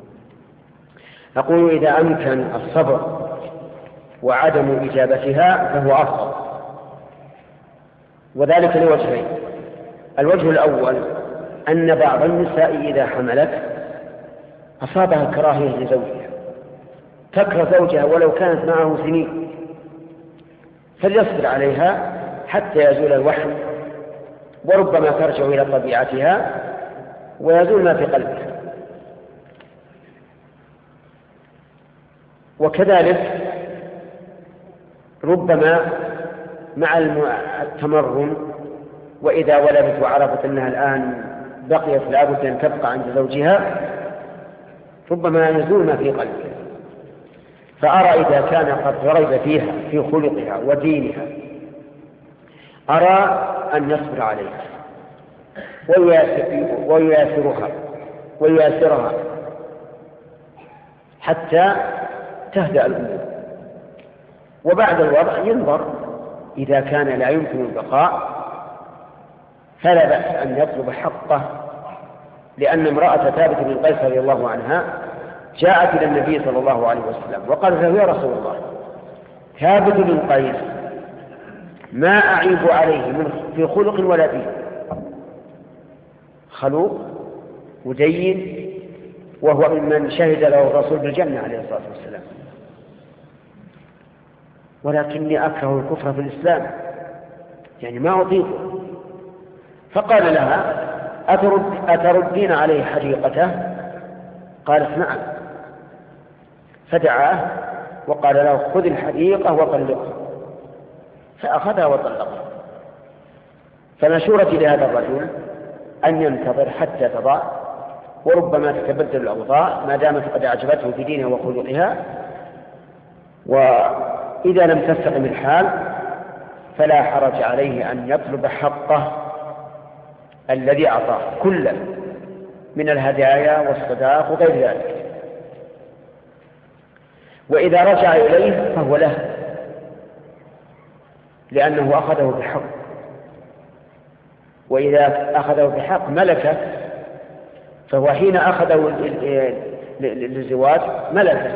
أقول إذا أمكن الصبر وعدم إجابتها فهو أفضل، وذلك لوجهين. الوجه الأول أن بعض النساء إذا حملت أصابها كراهية لزوجها، تكره زوجها ولو كانت معه سنين، فليصبر عليها حتى يزول الوحم، وربما ترجع إلى طبيعتها ويزول ما في قلبها. وكذلك ربما مع التمرن، وإذا ولدت وعرفت أنها الآن بقيت لابد أن تبقى عند زوجها، ربما يزول ما في قلبها. فأرى إذا كان قد رغب فيها في خلقها ودينها، أرى أن يصبر عليها ويياسرها ويياسرها حتى تهدأ الأمور، وبعد الوضع ينظر. إذا كان لا يمكن البقاء فلا بأس أن يطلب حقه، لأن امرأة ثابت بن قيس رضي الله عنها جاءت إلى النبي صلى الله عليه وسلم وقالت له: يا رسول الله، ثابت بن قيس ما أعيب عليه من في خلق ولا دين، خلوق ودين، وهو ممن شهد له الرسول بالجنة عليه الصلاة والسلام، ولكني أكره الكفر في الإسلام، يعني ما أطيقه. فقال لها: أترد أتردين عليه حديقته؟ قالت: نعم. فدعاه وقال له: خذ الحديقة وطلقها، فأخذها وطلقها. فمشورتي لهذا الرجل أن ينتظر حتى تضع، وربما تتبدل الأوضاع ما دامت قد أعجبته في دينها وخلقها، وإذا لم تستقم الحال فلا حرج عليه أن يطلب حقه الذي أعطاه كلا من الهدايا والصداق وغير ذلك. وإذا رجع إليه فهو له، لأنه أخذه بحق، وإذا أخذه بحق ملكه، فهو حين أخذه للزواج ملكه،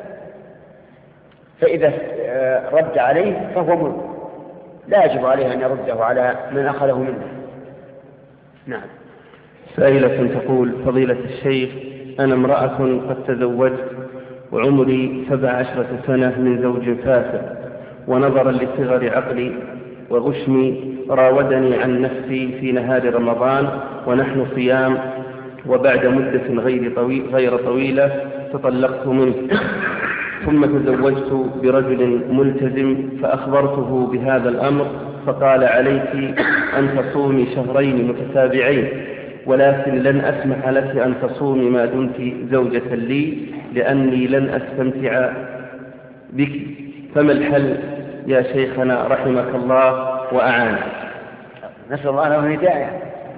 فإذا رد عليه فهو ملك، لا يجب عليه أن يرده على من أخذه منه. نعم. سائلة تقول: فضيلة الشيخ، أنا امرأة قد تزوجت وعمري سبع عشرة سنة من زوج فاسد، ونظرا لصغر عقلي وغشمي راودني عن نفسي في نهار رمضان ونحن صيام، وبعد مدة غير, طويل غير طويلة تطلقت منه، ثم تزوجت برجل ملتزم فأخبرته بهذا الأمر، فقال: عليك أن تصومي شهرين متتابعين، ولكن لن أسمح لك أن تصومي ما دمت زوجة لي، لأني لن أستمتع بك، فما الحل يا شيخنا رحمك الله وأعانك؟ نسأل الله له الهداية.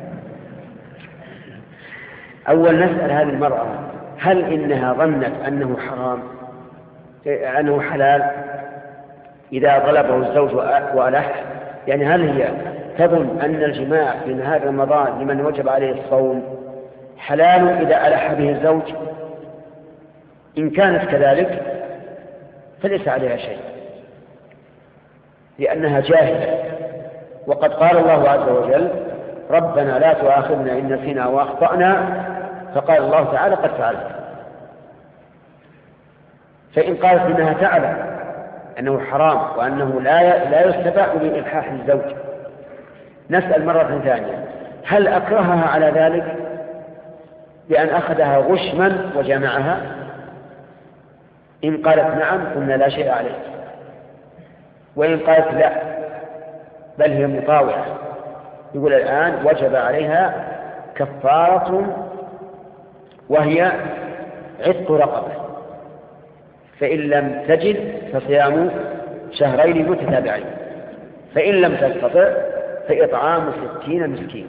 أول نسأل هذه المرأة: هل إنها ظنت أنه حرام أنه حلال إذا طلبه الزوج وألح؟ يعني هل هي تظن أن الجماع في نهار رمضان لمن وجب عليه الصوم حلال إذا ألح به الزوج؟ إن كانت كذلك فليس عليها شيء، لأنها جاهلة. وقد قال الله عز وجل: ربنا لا تؤاخذنا إن نسينا وأخطأنا، فقال الله تعالى: قد فعلت. فإن قالت إنها تعلم أنه حرام وأنه لا لا يستباح بإلحاح الزوج، نسأل مرة ثانية: هل أكرهها على ذلك بأن أخذها غشما وجمعها؟ إن قالت نعم قلنا لا شيء عليه، وإن قالت لا بل هي مطاوعة. يقول الآن وجب عليها كفارة وهي عتق رقبة، فإن لم تجد فصيام شهرين متتابعين، فإن لم تستطع فإطعام ستين مسكين.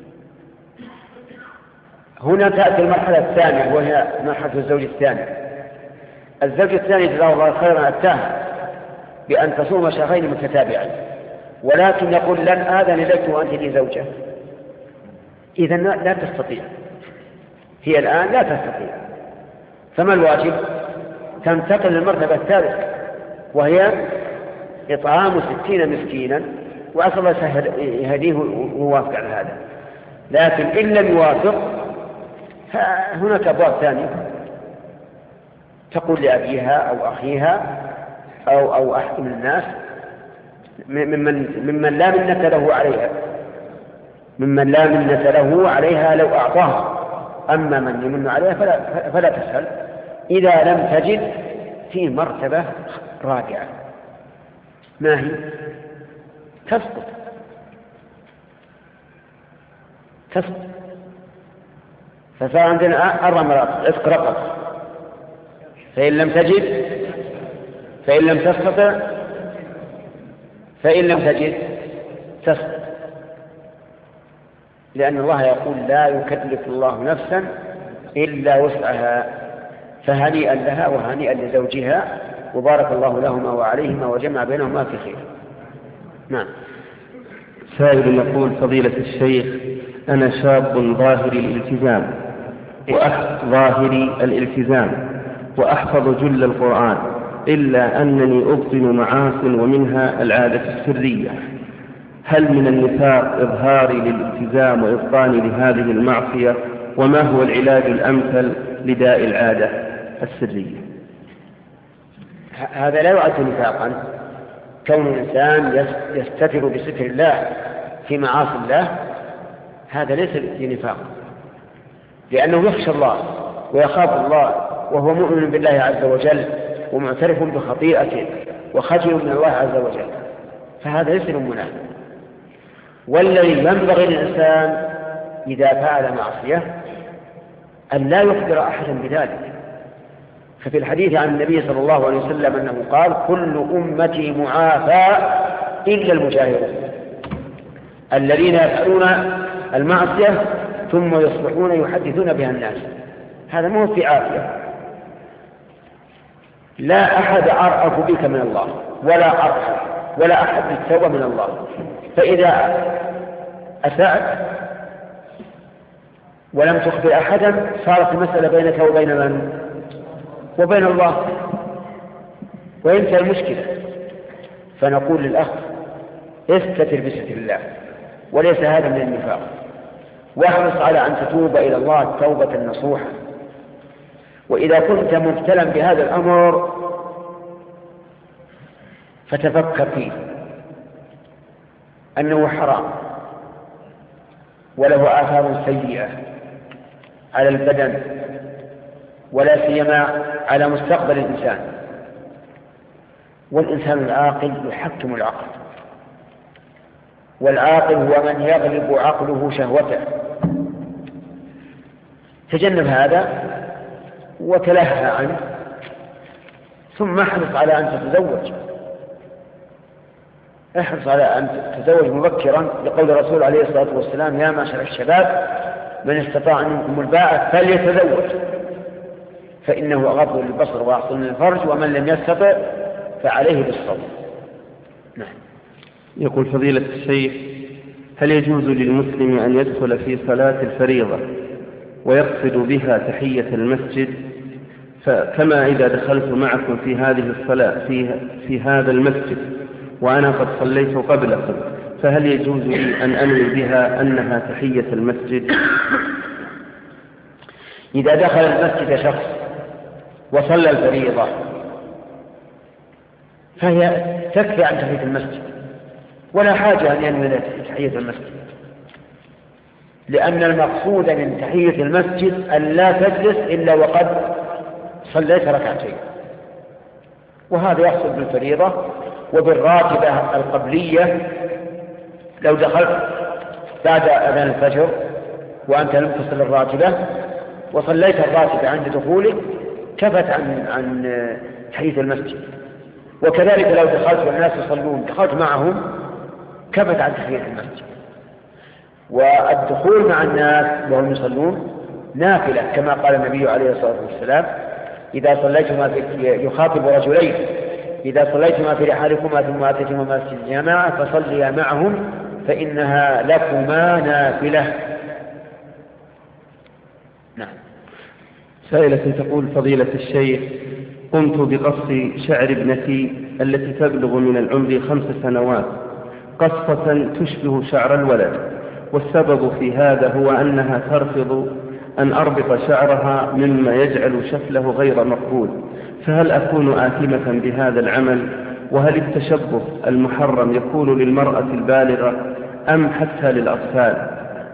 هنا تأتي المرحلة الثانية وهي مرحلة الزوج الثاني. الزوج الثاني جزاه الله خيرا أتاه بأن تصوم شهرين متتابعين، ولكن يقول لن آذن لك وأنت لي زوجة، إذن لا تستطيع، هي الآن لا تستطيع، فما الواجب؟ تنتقل للمرتبة الثالثة وهي إطعام ستين مسكينا، وأسأل الله يهديه ويوافق على هذا. لكن إن لم يوافق هناك أبواب ثانية، تقول لأبيها أو أخيها أو أو أحد من الناس ممن ممن لا منة له عليها ممن لا منة له عليها لو أعطاها، أما من يمن عليها فلا, فلا تسأل. إذا لم تجد في مرتبة رابعة، ما هي؟ تسقط تسقط فصار عندنا أربع مراتب: عتق رقبة، فإن لم تجد، فإن لم تستطع، فإن لم تجد تسقط، لأن الله يقول لا يكلف الله نفسا إلا وسعها، فهنيئا لها وهنيئا لزوجها، وبارك الله لهما وعليهما وجمع بينهما في خير. نعم. سائل يقول: فضيلة الشيخ، أنا شاب ظاهر الالتزام وأح... ظاهري الالتزام وأحفظ جل القرآن، إلا أنني أبطن معاصٍ ومنها العادة السرية، هل من النفاق إظهاري للالتزام وإبطاني لهذه المعصية؟ وما هو العلاج الأمثل لداء العادة السرية؟ هذا لا يعد نفاقا، كون الإنسان يستتر بستر الله في معاصي الله هذا ليس بنفاق، لأنه يخشى الله ويخاف الله وهو مؤمن بالله عز وجل ومعترف بخطيئته وخجل من الله عز وجل، فهذا ليس منافق. والذي ينبغي للإنسان إذا فعل معصية أن لا يخبر أحدا بذلك. ففي الحديث عن النبي صلى الله عليه وسلم أنه قال: كل أمتي معافى إلا المجاهرون، الذين يفعلون المعصية ثم يصبحون يحدثون بها الناس. هذا ما هو في عافية. لا أحد أرأف بك من الله ولا أرحم ولا أحد بالتوبة من الله، فإذا أسأت ولم تخبر أحدا صارت المسألة بينك وبين من؟ وبين الله، وينتهي المشكلة. فنقول للأخ: استتر بستر الله، وليس هذا من النفاق، واحرص على أن تتوب إلى الله توبة نصوحة. وإذا كنت مبتلا بهذا الأمر فتفكر فيه أنه حرام وله آثار سيئة على البدن ولا سيما على مستقبل الإنسان، والإنسان العاقل يحكم العقل، والعاقل هو من يغلب عقله شهوته. تجنب هذا وتلهى عنه، ثم احرص على أن تتزوج، احرص على أن تتزوج مبكرا، لقول الرسول عليه الصلاة والسلام: يا معشر الشباب من استطاع منكم الباءة فليتزوج، فإنه أغض للبصر وأحسن للفرج، ومن لم يستطع فعليه بالصبر. نعم. يقول: فضيلة الشيخ، هل يجوز للمسلم أن يدخل في صلاة الفريضة ويقصد بها تحية المسجد؟ فكما إذا دخلت معكم في هذه الصلاة في, في هذا المسجد وأنا قد صليت قبلكم، فهل يجوز لي أن أنوي بها أنها تحية المسجد؟ إذا دخل المسجد شخص وصلى الفريضة فهي تكفي عن تحية المسجد، ولا حاجة أن ينوي تحية المسجد، لأن المقصود من تحية المسجد أن لا تجلس إلا وقد صليت ركعتين، وهذا يحصل بالفريضة وبالراتبة القبلية لو دخلت بعد أذان الفجر وأنت لم تصل الراتبة وصليت الراتبة عند دخولك كفت عن عن تحية المسجد، وكذلك لو دخلت والناس يصلون دخلت معهم كفت عن تحية المسجد. والدخول مع الناس وهم يصلون نافلة كما قال النبي عليه الصلاة والسلام: إذا صليتما في يخاطب رجلين إذا صليتما في رحالكما ثم أتيتما مسجد الجماعة فصليا معهم فإنها لكما نافلة. نعم. سائلة تقول: فضيلة الشيخ، قمت بقص شعر ابنتي التي تبلغ من العمر خمس سنوات قصة تشبه شعر الولد، والسبب في هذا هو أنها ترفض أن أربط شعرها مما يجعل شكله غير مقبول، فهل أكون آثمة بهذا العمل؟ وهل التشبه المحرم يكون للمرأة البالغة أم حتى للأطفال؟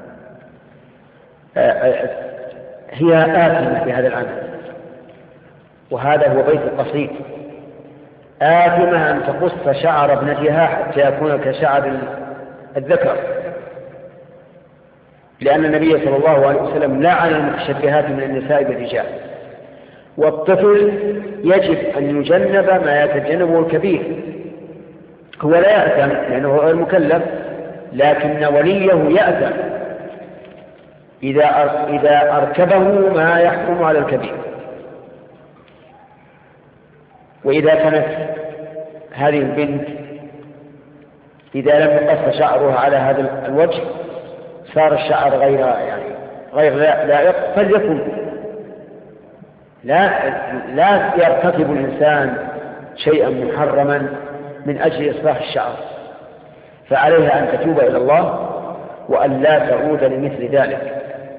هي آثمة بهذا العمل، وهذا هو بيت القصيد. آثمة أن تقص شعر ابنتها حتى يكون كشعر الذكر، لأن النبي صلى الله عليه وسلم لعن المتشبهات من النساء بالرجال. والطفل يجب أن يجنب ما يتجنبه الكبير، هو لا يأثم لأنه غير مكلف، لكن وليه يأثم إذا إذا أركبه ما يحكم على الكبير. وإذا كانت هذه البنت إذا لم يقص شعرها على هذا الوجه صار الشعر غير يعني غير لائق، فليكن لا لا يرتكب الإنسان شيئا محرما من أجل إصلاح الشعر، فعليها أن تتوب إلى الله وأن لا تعود لمثل ذلك،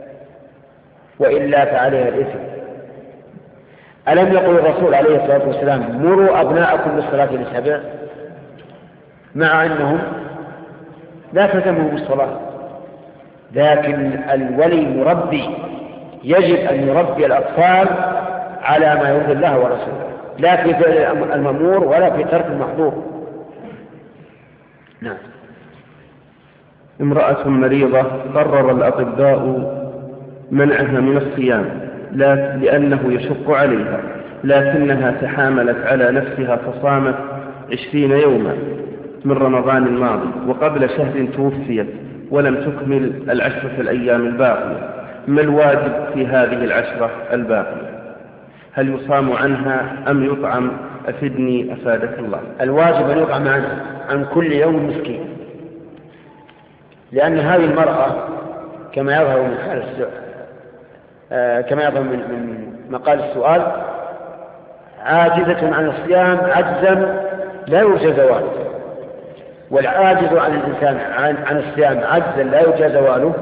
وإلا فعليها الإثم. ألم يقل الرسول عليه الصلاة والسلام: مروا أبناءكم بالصلاة لسبع، مع أنهم لا تتموا بالصلاة، لكن الولي مربي يجب أن يربي الأطفال على ما يرضي الله ورسوله، لا في فعل المأمور ولا في ترك المحظور. نعم. امرأة مريضة قرر الأطباء منعها من الصيام لا لأنه يشق عليها، لكنها تحاملت على نفسها فصامت عشرين يوما من رمضان الماضي، وقبل شهر توفيت ولم تكمل العشرة الأيام الباقية. ما الواجب في هذه العشرة الباقية؟ هل يصام عنها أم يطعم؟ أفدني أفادك الله. الواجب أن يطعم عنها عن كل يوم مسكين، لأن هذه المرأة كما يظهر من حال السؤال آه كما يظهر من, من مقال السؤال عاجزة عن الصيام عجزا لا يرجى زواله، والعاجز عن الإنسان عن, عن الصيام عجزا لا يرجى زواله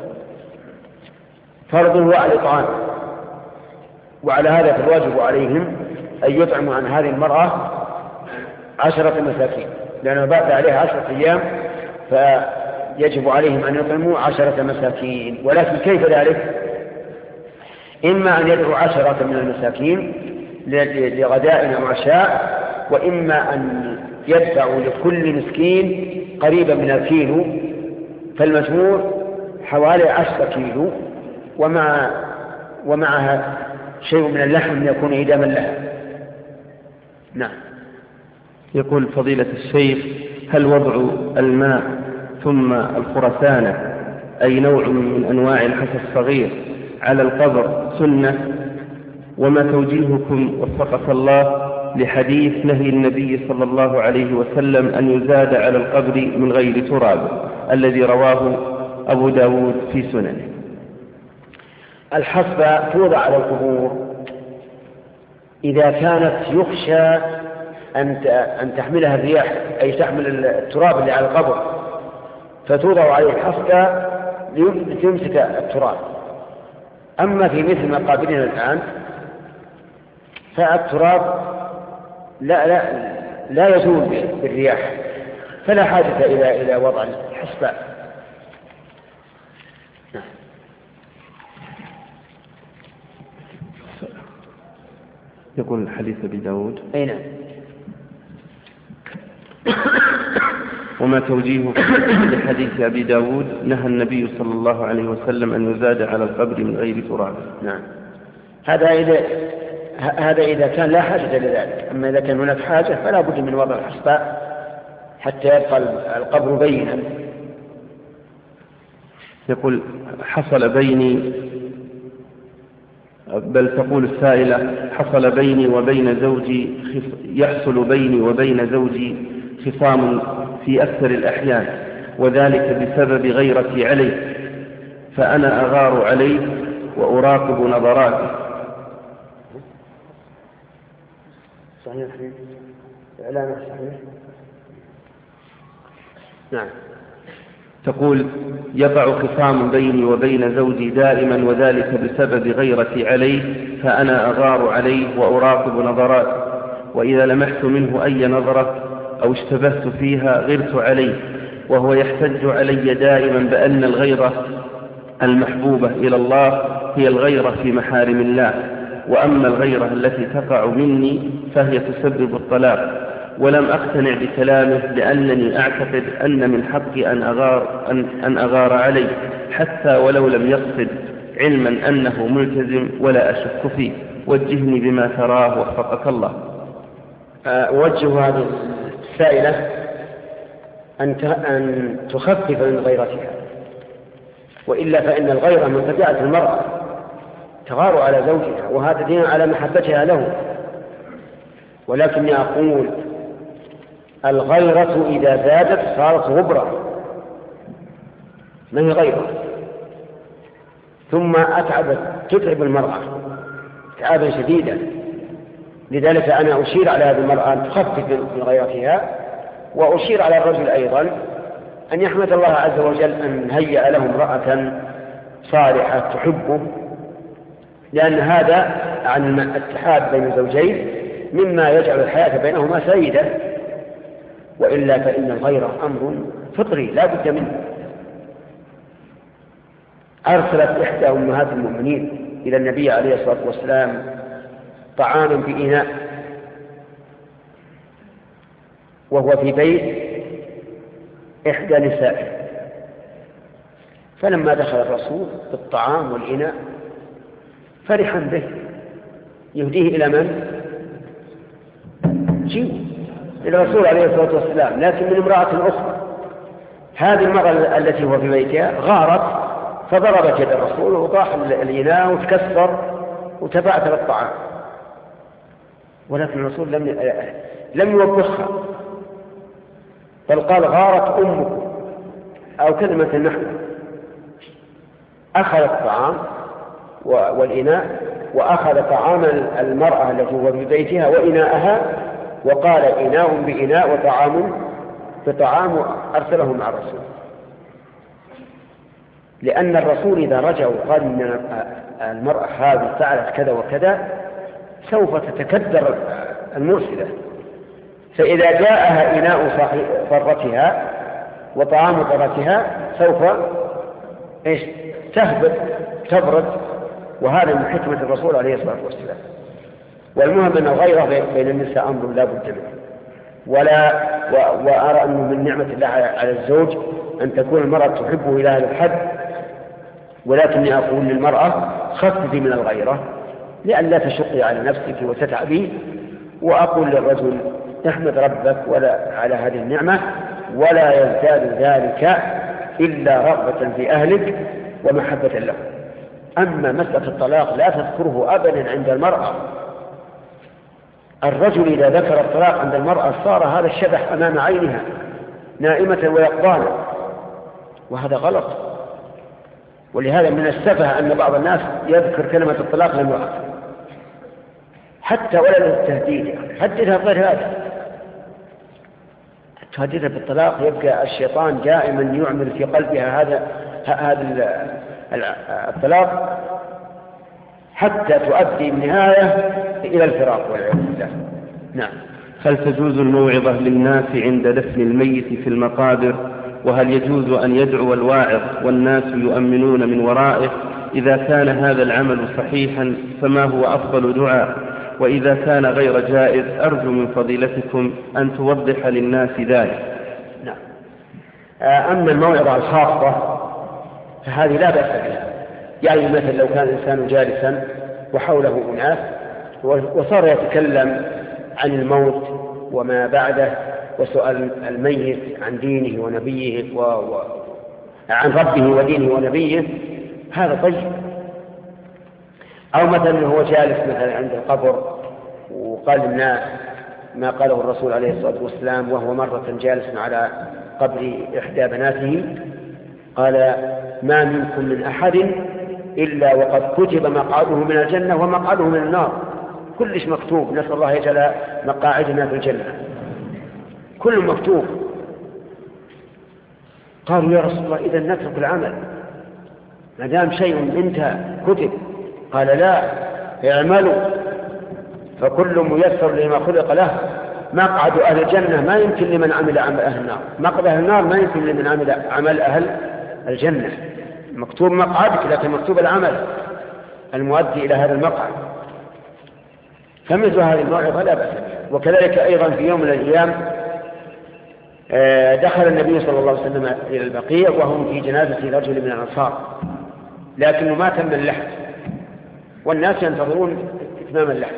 فرضه على الإطعام. وعلى هذا فالواجب عليهم أن يطعموا عن هذه المرأة عشرة مساكين، لأنه بات عليها عشرة أيام فيجب عليهم أن يطعموا عشرة مساكين. ولكن كيف ذلك؟ إما أن يدعو عشرة من المساكين لغداء أو عشاء، وإما أن يدفع لكل مسكين قريبا من الكيلو، فالمجموع حوالي عشرة كيلو، ومع ومعها شيء من اللحم يكون إداما لها. نعم. يقول فضيلة الشيخ: هل وضع الماء ثم الخرسانة أي نوع من أنواع الحصى الصغير على القبر سنة؟ وما توجيهكم وفقك الله لحديث نهي النبي صلى الله عليه وسلم أن يزاد على القبر من غير تراب الذي رواه أبو داود في سننه؟ الحصبة توضع على القبور إذا كانت يخشى أن تحملها الرياح، أي تحمل التراب اللي على القبر، فتوضع عليه الحصبة لتمسك التراب. أما في مثل مقابرنا الآن فالتراب لا, لا, لا يزول بالرياح، فلا حاجة إلى إلى وضع الحصبة. يقول الحديث أبي داود. أي نعم. وما توجيهه لحديث أبي داود نهى النبي صلى الله عليه وسلم أن يزاد على القبر من غير تراب. نعم. هذا إذا هذا إذا كان لا حاجة لذلك. أما إذا كان هناك حاجة فلا بد من وضع الحصباء حتى يبقى القبر بينا. يقول حصل بيني بل تقول السائلة حصل بيني وبين زوجي يحصل بيني وبين زوجي خصام في أكثر الأحيان، وذلك بسبب غيرتي عليه، فأنا أغار عليه وأراقب نظراته. صحيح. إعلانه صحيح. نعم. تقول يقع خصام بيني وبين زوجي دائما، وذلك بسبب غيرتي عليه، فأنا أغار عليه وأراقب نظراته، وإذا لمحت منه أي نظرة أو اشتبهت فيها غرت عليه، وهو يحتج علي دائما بأن الغيرة المحبوبة إلى الله هي الغيرة في محارم الله، وأما الغيرة التي تقع مني فهي تسبب الطلاق. ولم أقتنع بكلامه لأنني أعتقد أن من حقي أن أغار, أن, أن أغار عليه حتى ولو لم يقصد، علما أنه ملتزم ولا أشك فيه. وجهني بما تراه وفقك الله. أوجه هذه السائلة أن تخفف من غيرتها، وإلا فإن الغيرة من طبيعة المرأة تغار على زوجها، وهذا دين على محبتها له. ولكني أقول الغيرة إذا زادت صارت غبرة، ما هي غيرة، ثم أتعبت تتعب المرأة تعبا شديدا. لذلك أنا أشير على هذه المرأة أن تخفف من غيرتها، وأشير على الرجل أيضا أن يحمد الله عز وجل أن هيأ له امرأة صالحة تحبه، لأن هذا عن الاتحاد بين الزوجين مما يجعل الحياة بينهما سعيدة. وإلا فإن الغيرة أمر فطري لا بد منه. أرسلت إحدى أمهات المؤمنين إلى النبي عليه الصلاة والسلام طعاما بإناء وهو في بيت إحدى نسائه، فلما دخل الرسول بالطعام والإناء فرحا به يهديه إلى من؟ جيب إلى الرسول عليه الصلاة والسلام، لكن من امرأة أخرى. هذه المرأة التي هو في بيتها غارت فضربت يد الرسول وطاح الإناء وتكسر وتبعثر الطعام، ولكن الرسول لم لم يوبخها، بل قال غارت أمك أو كلمة نحن. أخذ الطعام والإناء وأخذ طعام المرأة التي هو في بيتها وإناءها، وقال إناء بإناء وطعام بطعام، أرسله مع الرسول. لأن الرسول إذا رجع وقال إن المرأة هذه فعلت كذا وكذا سوف تتكدر المرسلة، فإذا جاءها إناء فرتها وطعام فرتها سوف إيش تهبط تبرد، وهذا من حكمة الرسول عليه الصلاة والسلام. والمهم أن الغيرة بين النساء أمر لا بد منه، ولا وأرى أنه من نعمة الله على الزوج أن تكون المرأة تحبه إلى هذا الحد، ولكني أقول للمرأة خففي من الغيرة لئلا تشقي على نفسك وتتعبي، وأقول للرجل احمد ربك ولا على هذه النعمة، ولا يزداد ذلك إلا رغبة في أهلك ومحبة له. أما مسألة الطلاق لا تذكره أبدا عند المرأة. الرجل إذا ذكر الطلاق عند المرأة صار هذا الشبح أمام عينها نائمة ويقظانة، وهذا غلط. ولهذا من السفه أن بعض الناس يذكر كلمة الطلاق للمرأة حتى ولا للتهديد، هددها غير هذا، تهددها بالطلاق يبقى الشيطان دائما يعمل في قلبها هذا هذا الطلاق حتى تؤدي النهاية إلى الفراق والعياذ بالله. نعم. هل تجوز الموعظة للناس عند دفن الميت في المقابر؟ وهل يجوز أن يدعو الواعظ والناس يؤمنون من ورائه؟ إذا كان هذا العمل صحيحا فما هو أفضل دعاء؟ وإذا كان غير جائز أرجو من فضيلتكم أن توضح للناس ذلك. نعم. أما الموعظة الخاصة فهذه لا بأس بها. يعني مثلا لو كان الإنسان جالسا وحوله أناس وصار يتكلم عن الموت وما بعده وسؤال الميت عن دينه ونبيه و... و... عن ربه ودينه ونبيه، هذا طيب. أو مثلا هو جالس مثلا عند القبر وقال للناس ما قاله الرسول عليه الصلاة والسلام، وهو مرة جالس على قبر إحدى بناته قال ما منكم من أحد إلا وقد كتب مقعده من الجنة ومقعده من النار، كلش مكتوب، نسأل الله يجعل مقاعدنا في الجنة، كل مكتوب. قالوا يا رسول الله إذا نترك العمل ما دام شيء انتهى كتب؟ قال لا، اعملوا فكل ميسر لما خلق له. مقعد أهل الجنة ما يمكن لمن عمل عمل أهل النار، مقعد أهل النار ما يمكن لمن عمل عمل أهل الجنة. مكتوب مقعدك لكن مكتوب العمل المؤدي إلى هذا المقعد. فمثل هذه الموعظة لا بأس بها. وكذلك أيضا في يوم من الأيام دخل النبي صلى الله عليه وسلم إلى البقيع وهم في جنازة رجل من الأنصار، لكنه ما تم اللحد والناس ينتظرون إتمام اللحد.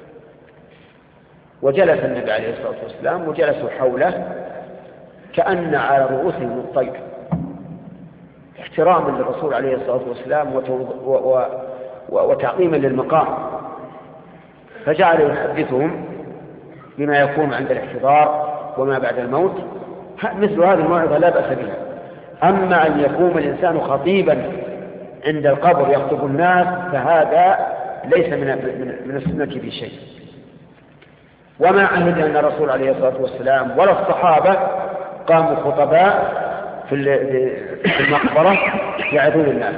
وجلس النبي عليه الصلاة والسلام وجلسوا حوله كأن على رؤوسهم الطير، احتراما للرسول عليه الصلاة والسلام وتعظيما للمقام. فجعل يحدثهم بما يكون عند الاحتضار وما بعد الموت. مثل هذه الموعظة لا بأس بها. أما أن يقوم الإنسان خطيبا عند القبر يخطب الناس فهذا ليس من من السنة في شيء. وما عهد أن الرسول عليه الصلاة والسلام ولا الصحابة قاموا خطباء في المقبرة يعظون الناس.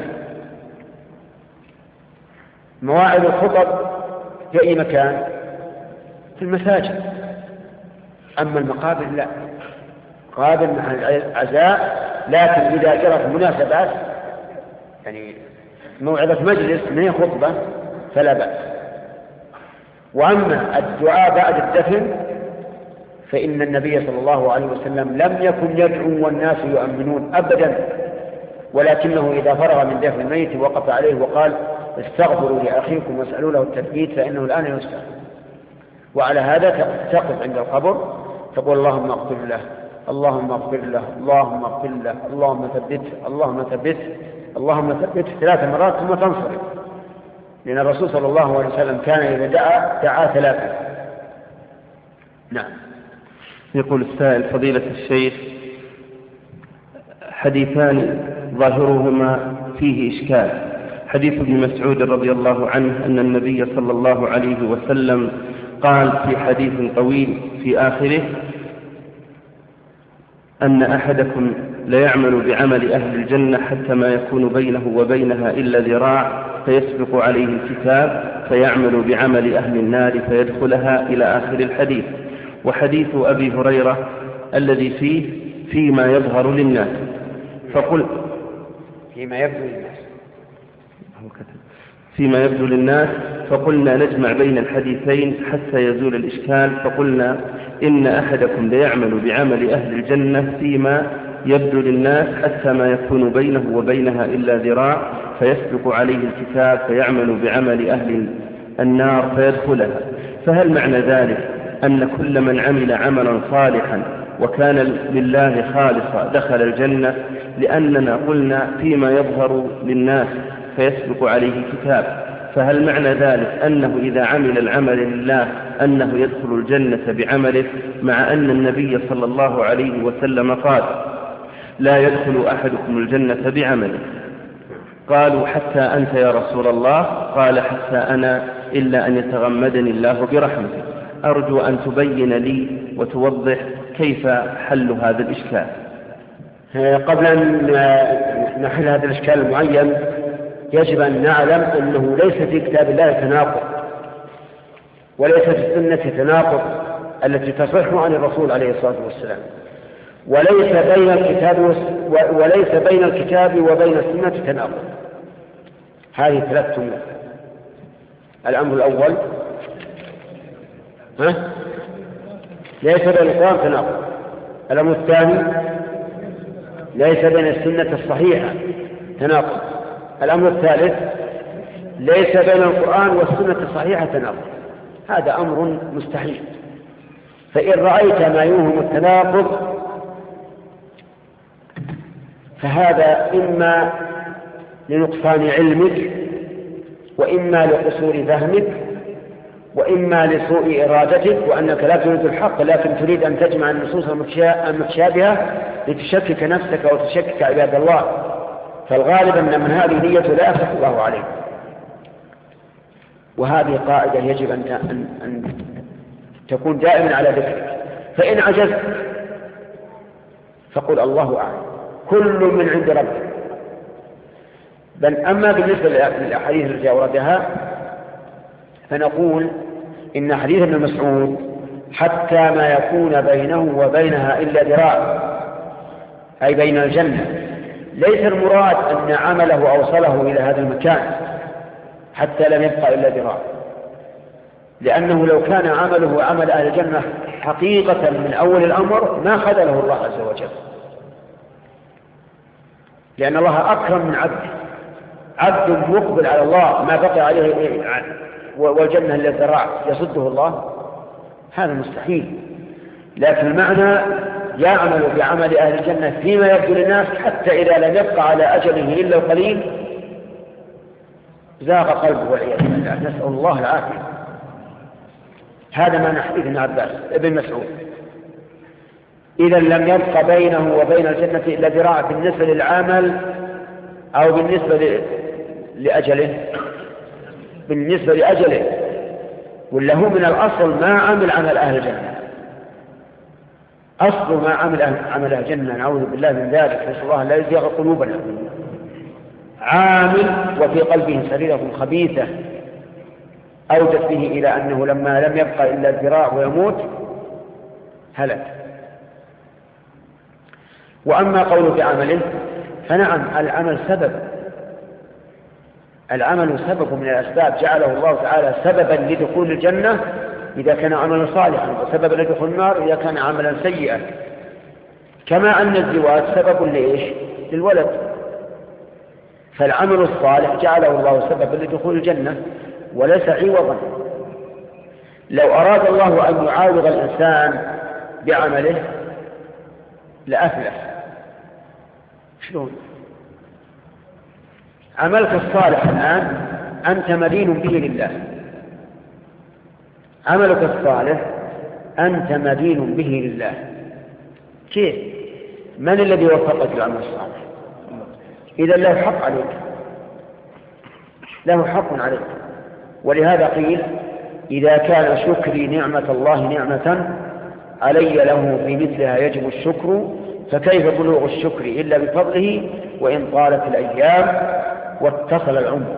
مواعظ الخطب في أي مكان؟ في المساجد. أما المقابر لا، قابل مع العزاء، لكن إذا جرت مناسبات يعني موعظة مجلس من هي خطبة فلا بأس. وأما الدعاء بعد الدفن فإن النبي صلى الله عليه وسلم لم يكن يدعو والناس يؤمنون أبدا، ولكنه إذا فرغ من دفن الميت وقف عليه وقال استغفروا لأخيكم واسألوا له التثبيت فإنه الآن يسأل. وعلى هذا تقف عند القبر تقول اللهم اغفر له، اللهم اغفر له، اللهم اغفر له، اللهم ثبته، اللهم ثبته، اللهم ثبته ثلاث مرات ثم تنصرف. لأن الرسول صلى الله عليه وسلم كان إذا دعا دعا ثلاثة. نعم. يقول السائل فضيلة الشيخ حديثان ظاهرهما فيه إشكال. حديث ابن مسعود رضي الله عنه أن النبي صلى الله عليه وسلم قال في حديث طويل في آخره أن أحدكم ليعمل بعمل أهل الجنة حتى ما يكون بينه وبينها إلا ذراع فيسبق عليه الكتاب فيعمل بعمل أهل النار فيدخلها إلى آخر الحديث. وحديث أبي هريرة الذي فيه فيما يظهر للناس فقل فيما يبدو للناس فيما يبدو للناس فقلنا نجمع بين الحديثين حتى يزول الإشكال، فقلنا إن أحدكم ليعمل بعمل أهل الجنة فيما يبدو للناس حتى ما يكون بينه وبينها إلا ذراع فيسبق عليه الكتاب فيعمل بعمل أهل النار فيدخلها. فهل معنى ذلك أن كل من عمل عملا صالحا وكان لله خالصا دخل الجنة؟ لأننا قلنا فيما يظهر للناس فيسبق عليه الكتاب، فهل معنى ذلك أنه إذا عمل العمل لله أنه يدخل الجنة بعمله، مع أن النبي صلى الله عليه وسلم قال لا يدخل أحدكم الجنة بعمله؟ قالوا حتى أنت يا رسول الله؟ قال حتى أنا إلا أن يتغمدني الله برحمته. أرجو أن تبين لي وتوضح كيف حل هذا الإشكال. قبل أن نحل هذا الإشكال المعين يجب أن نعلم أنه ليس في كتاب الله تناقض، وليس في السنة تناقض التي تصح عن الرسول عليه الصلاة والسلام، وليس بين الكتاب وليس بين الكتاب وبين السنة تناقض. هذه ثلاث أمور. الأمر الأول ها؟ ليس بين القرآن تناقض. الأمر الثاني ليس بين السنة الصحيحة تناقض. الأمر الثالث ليس بين القرآن والسنة الصحيحة تناقض، هذا أمر مستحيل. فإن رأيت ما يوهم التناقض فهذا إما لنقصان علمك، وإما لقصور فهمك، وإما لسوء إرادتك، وأنك لا تريد الحق لكن تريد أن تجمع النصوص المتشابهة لتشكك نفسك وتشكك عباد الله. فالغالب أن من هذه نية لا يفتح الله عليه. وهذه قاعدة يجب أن أن تكون دائما على ذكرك. فإن عجزت فقل الله أعلم، كل من عند ربك. بل أما بالنسبة للأحاديث التي أوردها فنقول إن حديث ابن مسعود حتى ما يكون بينه وبينها إلا ذراع، أي بين الجنة، ليس المراد أن عمله أوصله إلى هذا المكان حتى لم يبقى إلا ذراع، لأنه لو كان عمله عمل أهل الجنة حقيقة من أول الأمر ما خذله الله عز وجل، لأن الله أكرم من عبده. عبد مقبل على الله ما بقي عليه والجنة إلا ذراع يصده الله، هذا مستحيل. لكن المعنى يعمل بعمل أهل الجنة فيما يبدو للناس حتى إذا لم يبقى على أجله إلا القليل زاغ قلبه والعياذ بالله، نسأل الله العافية. هذا ما حديث ابن عباس ابن مسعود. إذا لم يبقى بينه وبين الجنة إلا ذراع بالنسبة للعمل أو بالنسبة لأجله، بالنسبة لأجله، ولا هو من الأصل ما عمل عمل أهل الجنة، أصل ما عمل عمل أهل الجنة، نعوذ بالله من ذلك، نسأل الله لا يزيغ قلوبنا. عامل وفي قلبه سريرة خبيثة أودت به إلى أنه لما لم يبقى إلا الذراع ويموت هلك. وأما قوله بعمله فنعم، العمل سبب، العمل سبب من الأسباب جعله الله تعالى سببا لدخول الجنة إذا كان عملا صالحا، وسببا لدخول النار إذا كان عملا سيئا. كما أن الزواج سبب لإيش؟ للولد. فالعمل الصالح جعله الله سببا لدخول الجنة وليس عوضا. لو أراد الله أن يعاوض الإنسان بعمله لأفلس. شلون؟ عملك الصالح الآن أنت مدين به لله، عملك الصالح أنت مدين به لله. كيف؟ من الذي وفقك للعمل الصالح؟ إذا له حق عليك، له حق عليك. ولهذا قيل إذا كان شكري نعمة الله نعمة علي له في مثلها يجب الشكر، فكيف بلوغ الشكر إلا بفضله وإن طالت الأيام واتصل العمر.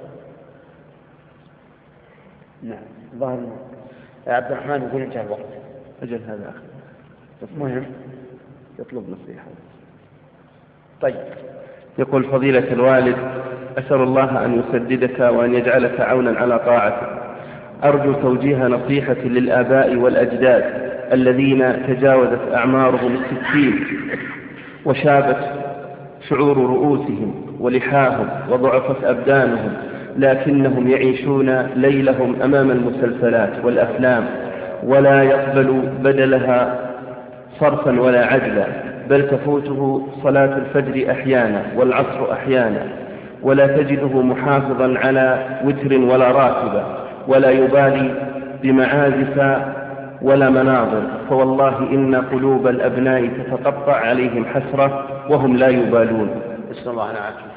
نعم ظاهر عبد الرحمن يقول انتهى الوقت. أجل هذا أخي مهم يطلب نصيحة. طيب. يقول فضيلة الوالد أسأل الله أن يسددك وأن يجعلك عونا على طاعته. أرجو توجيه نصيحة للآباء والأجداد الذين تجاوزت أعمارهم الستين وشابت شعور رؤوسهم ولحاهم وضعفت أبدانهم، لكنهم يعيشون ليلهم أمام المسلسلات والأفلام ولا يقبل بدلها صرفا ولا عدلا، بل تفوته صلاة الفجر أحيانا والعصر أحيانا، ولا تجده محافظا على وتر ولا راتبة، ولا يبالي بمعازف ولا مناظر، فوالله إن قلوب الأبناء تتقطع عليهم حسرة وهم لا يبالون. نسأل الله العافية.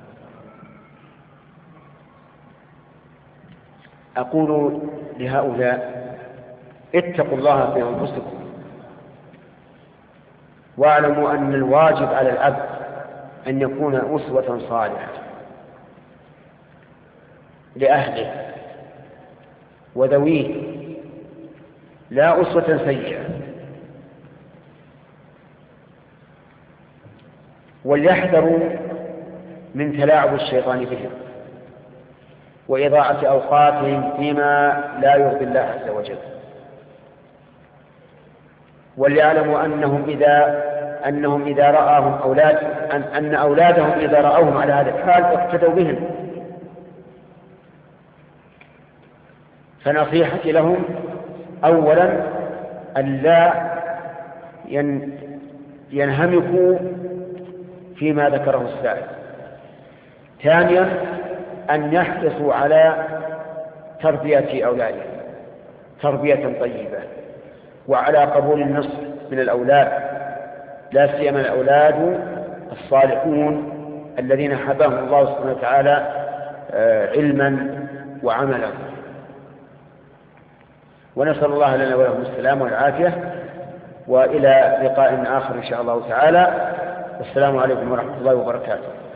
أقول لهؤلاء اتقوا الله في أنفسكم، واعلموا أن الواجب على العبد أن يكون أسوة صالحة لأهله وذويه، لا أسوة سيئة. وليحذروا من تلاعب الشيطان بهم وإضاعة أوقاتهم فيما لا يرضي الله عز وجل. وليعلموا أنهم إذا أنهم إذا رآهم أولاد أن, أن أولادهم إذا رأوهم على هذا الحال اقتدوا بهم. فنصيحتي لهم أولا أن لا ينهمكوا فيما ذكره السائل. ثانيا أن يحرصوا على تربية أولادهم تربية طيبة، وعلى قبول النصح من الأولاد، لا سيما الأولاد الصالحون الذين حباهم الله سبحانه وتعالى علما وعملا. ونسأل الله لنا ولهم السلام والعافية، وإلى لقاء آخر إن شاء الله تعالى. والسلام عليكم ورحمة الله وبركاته.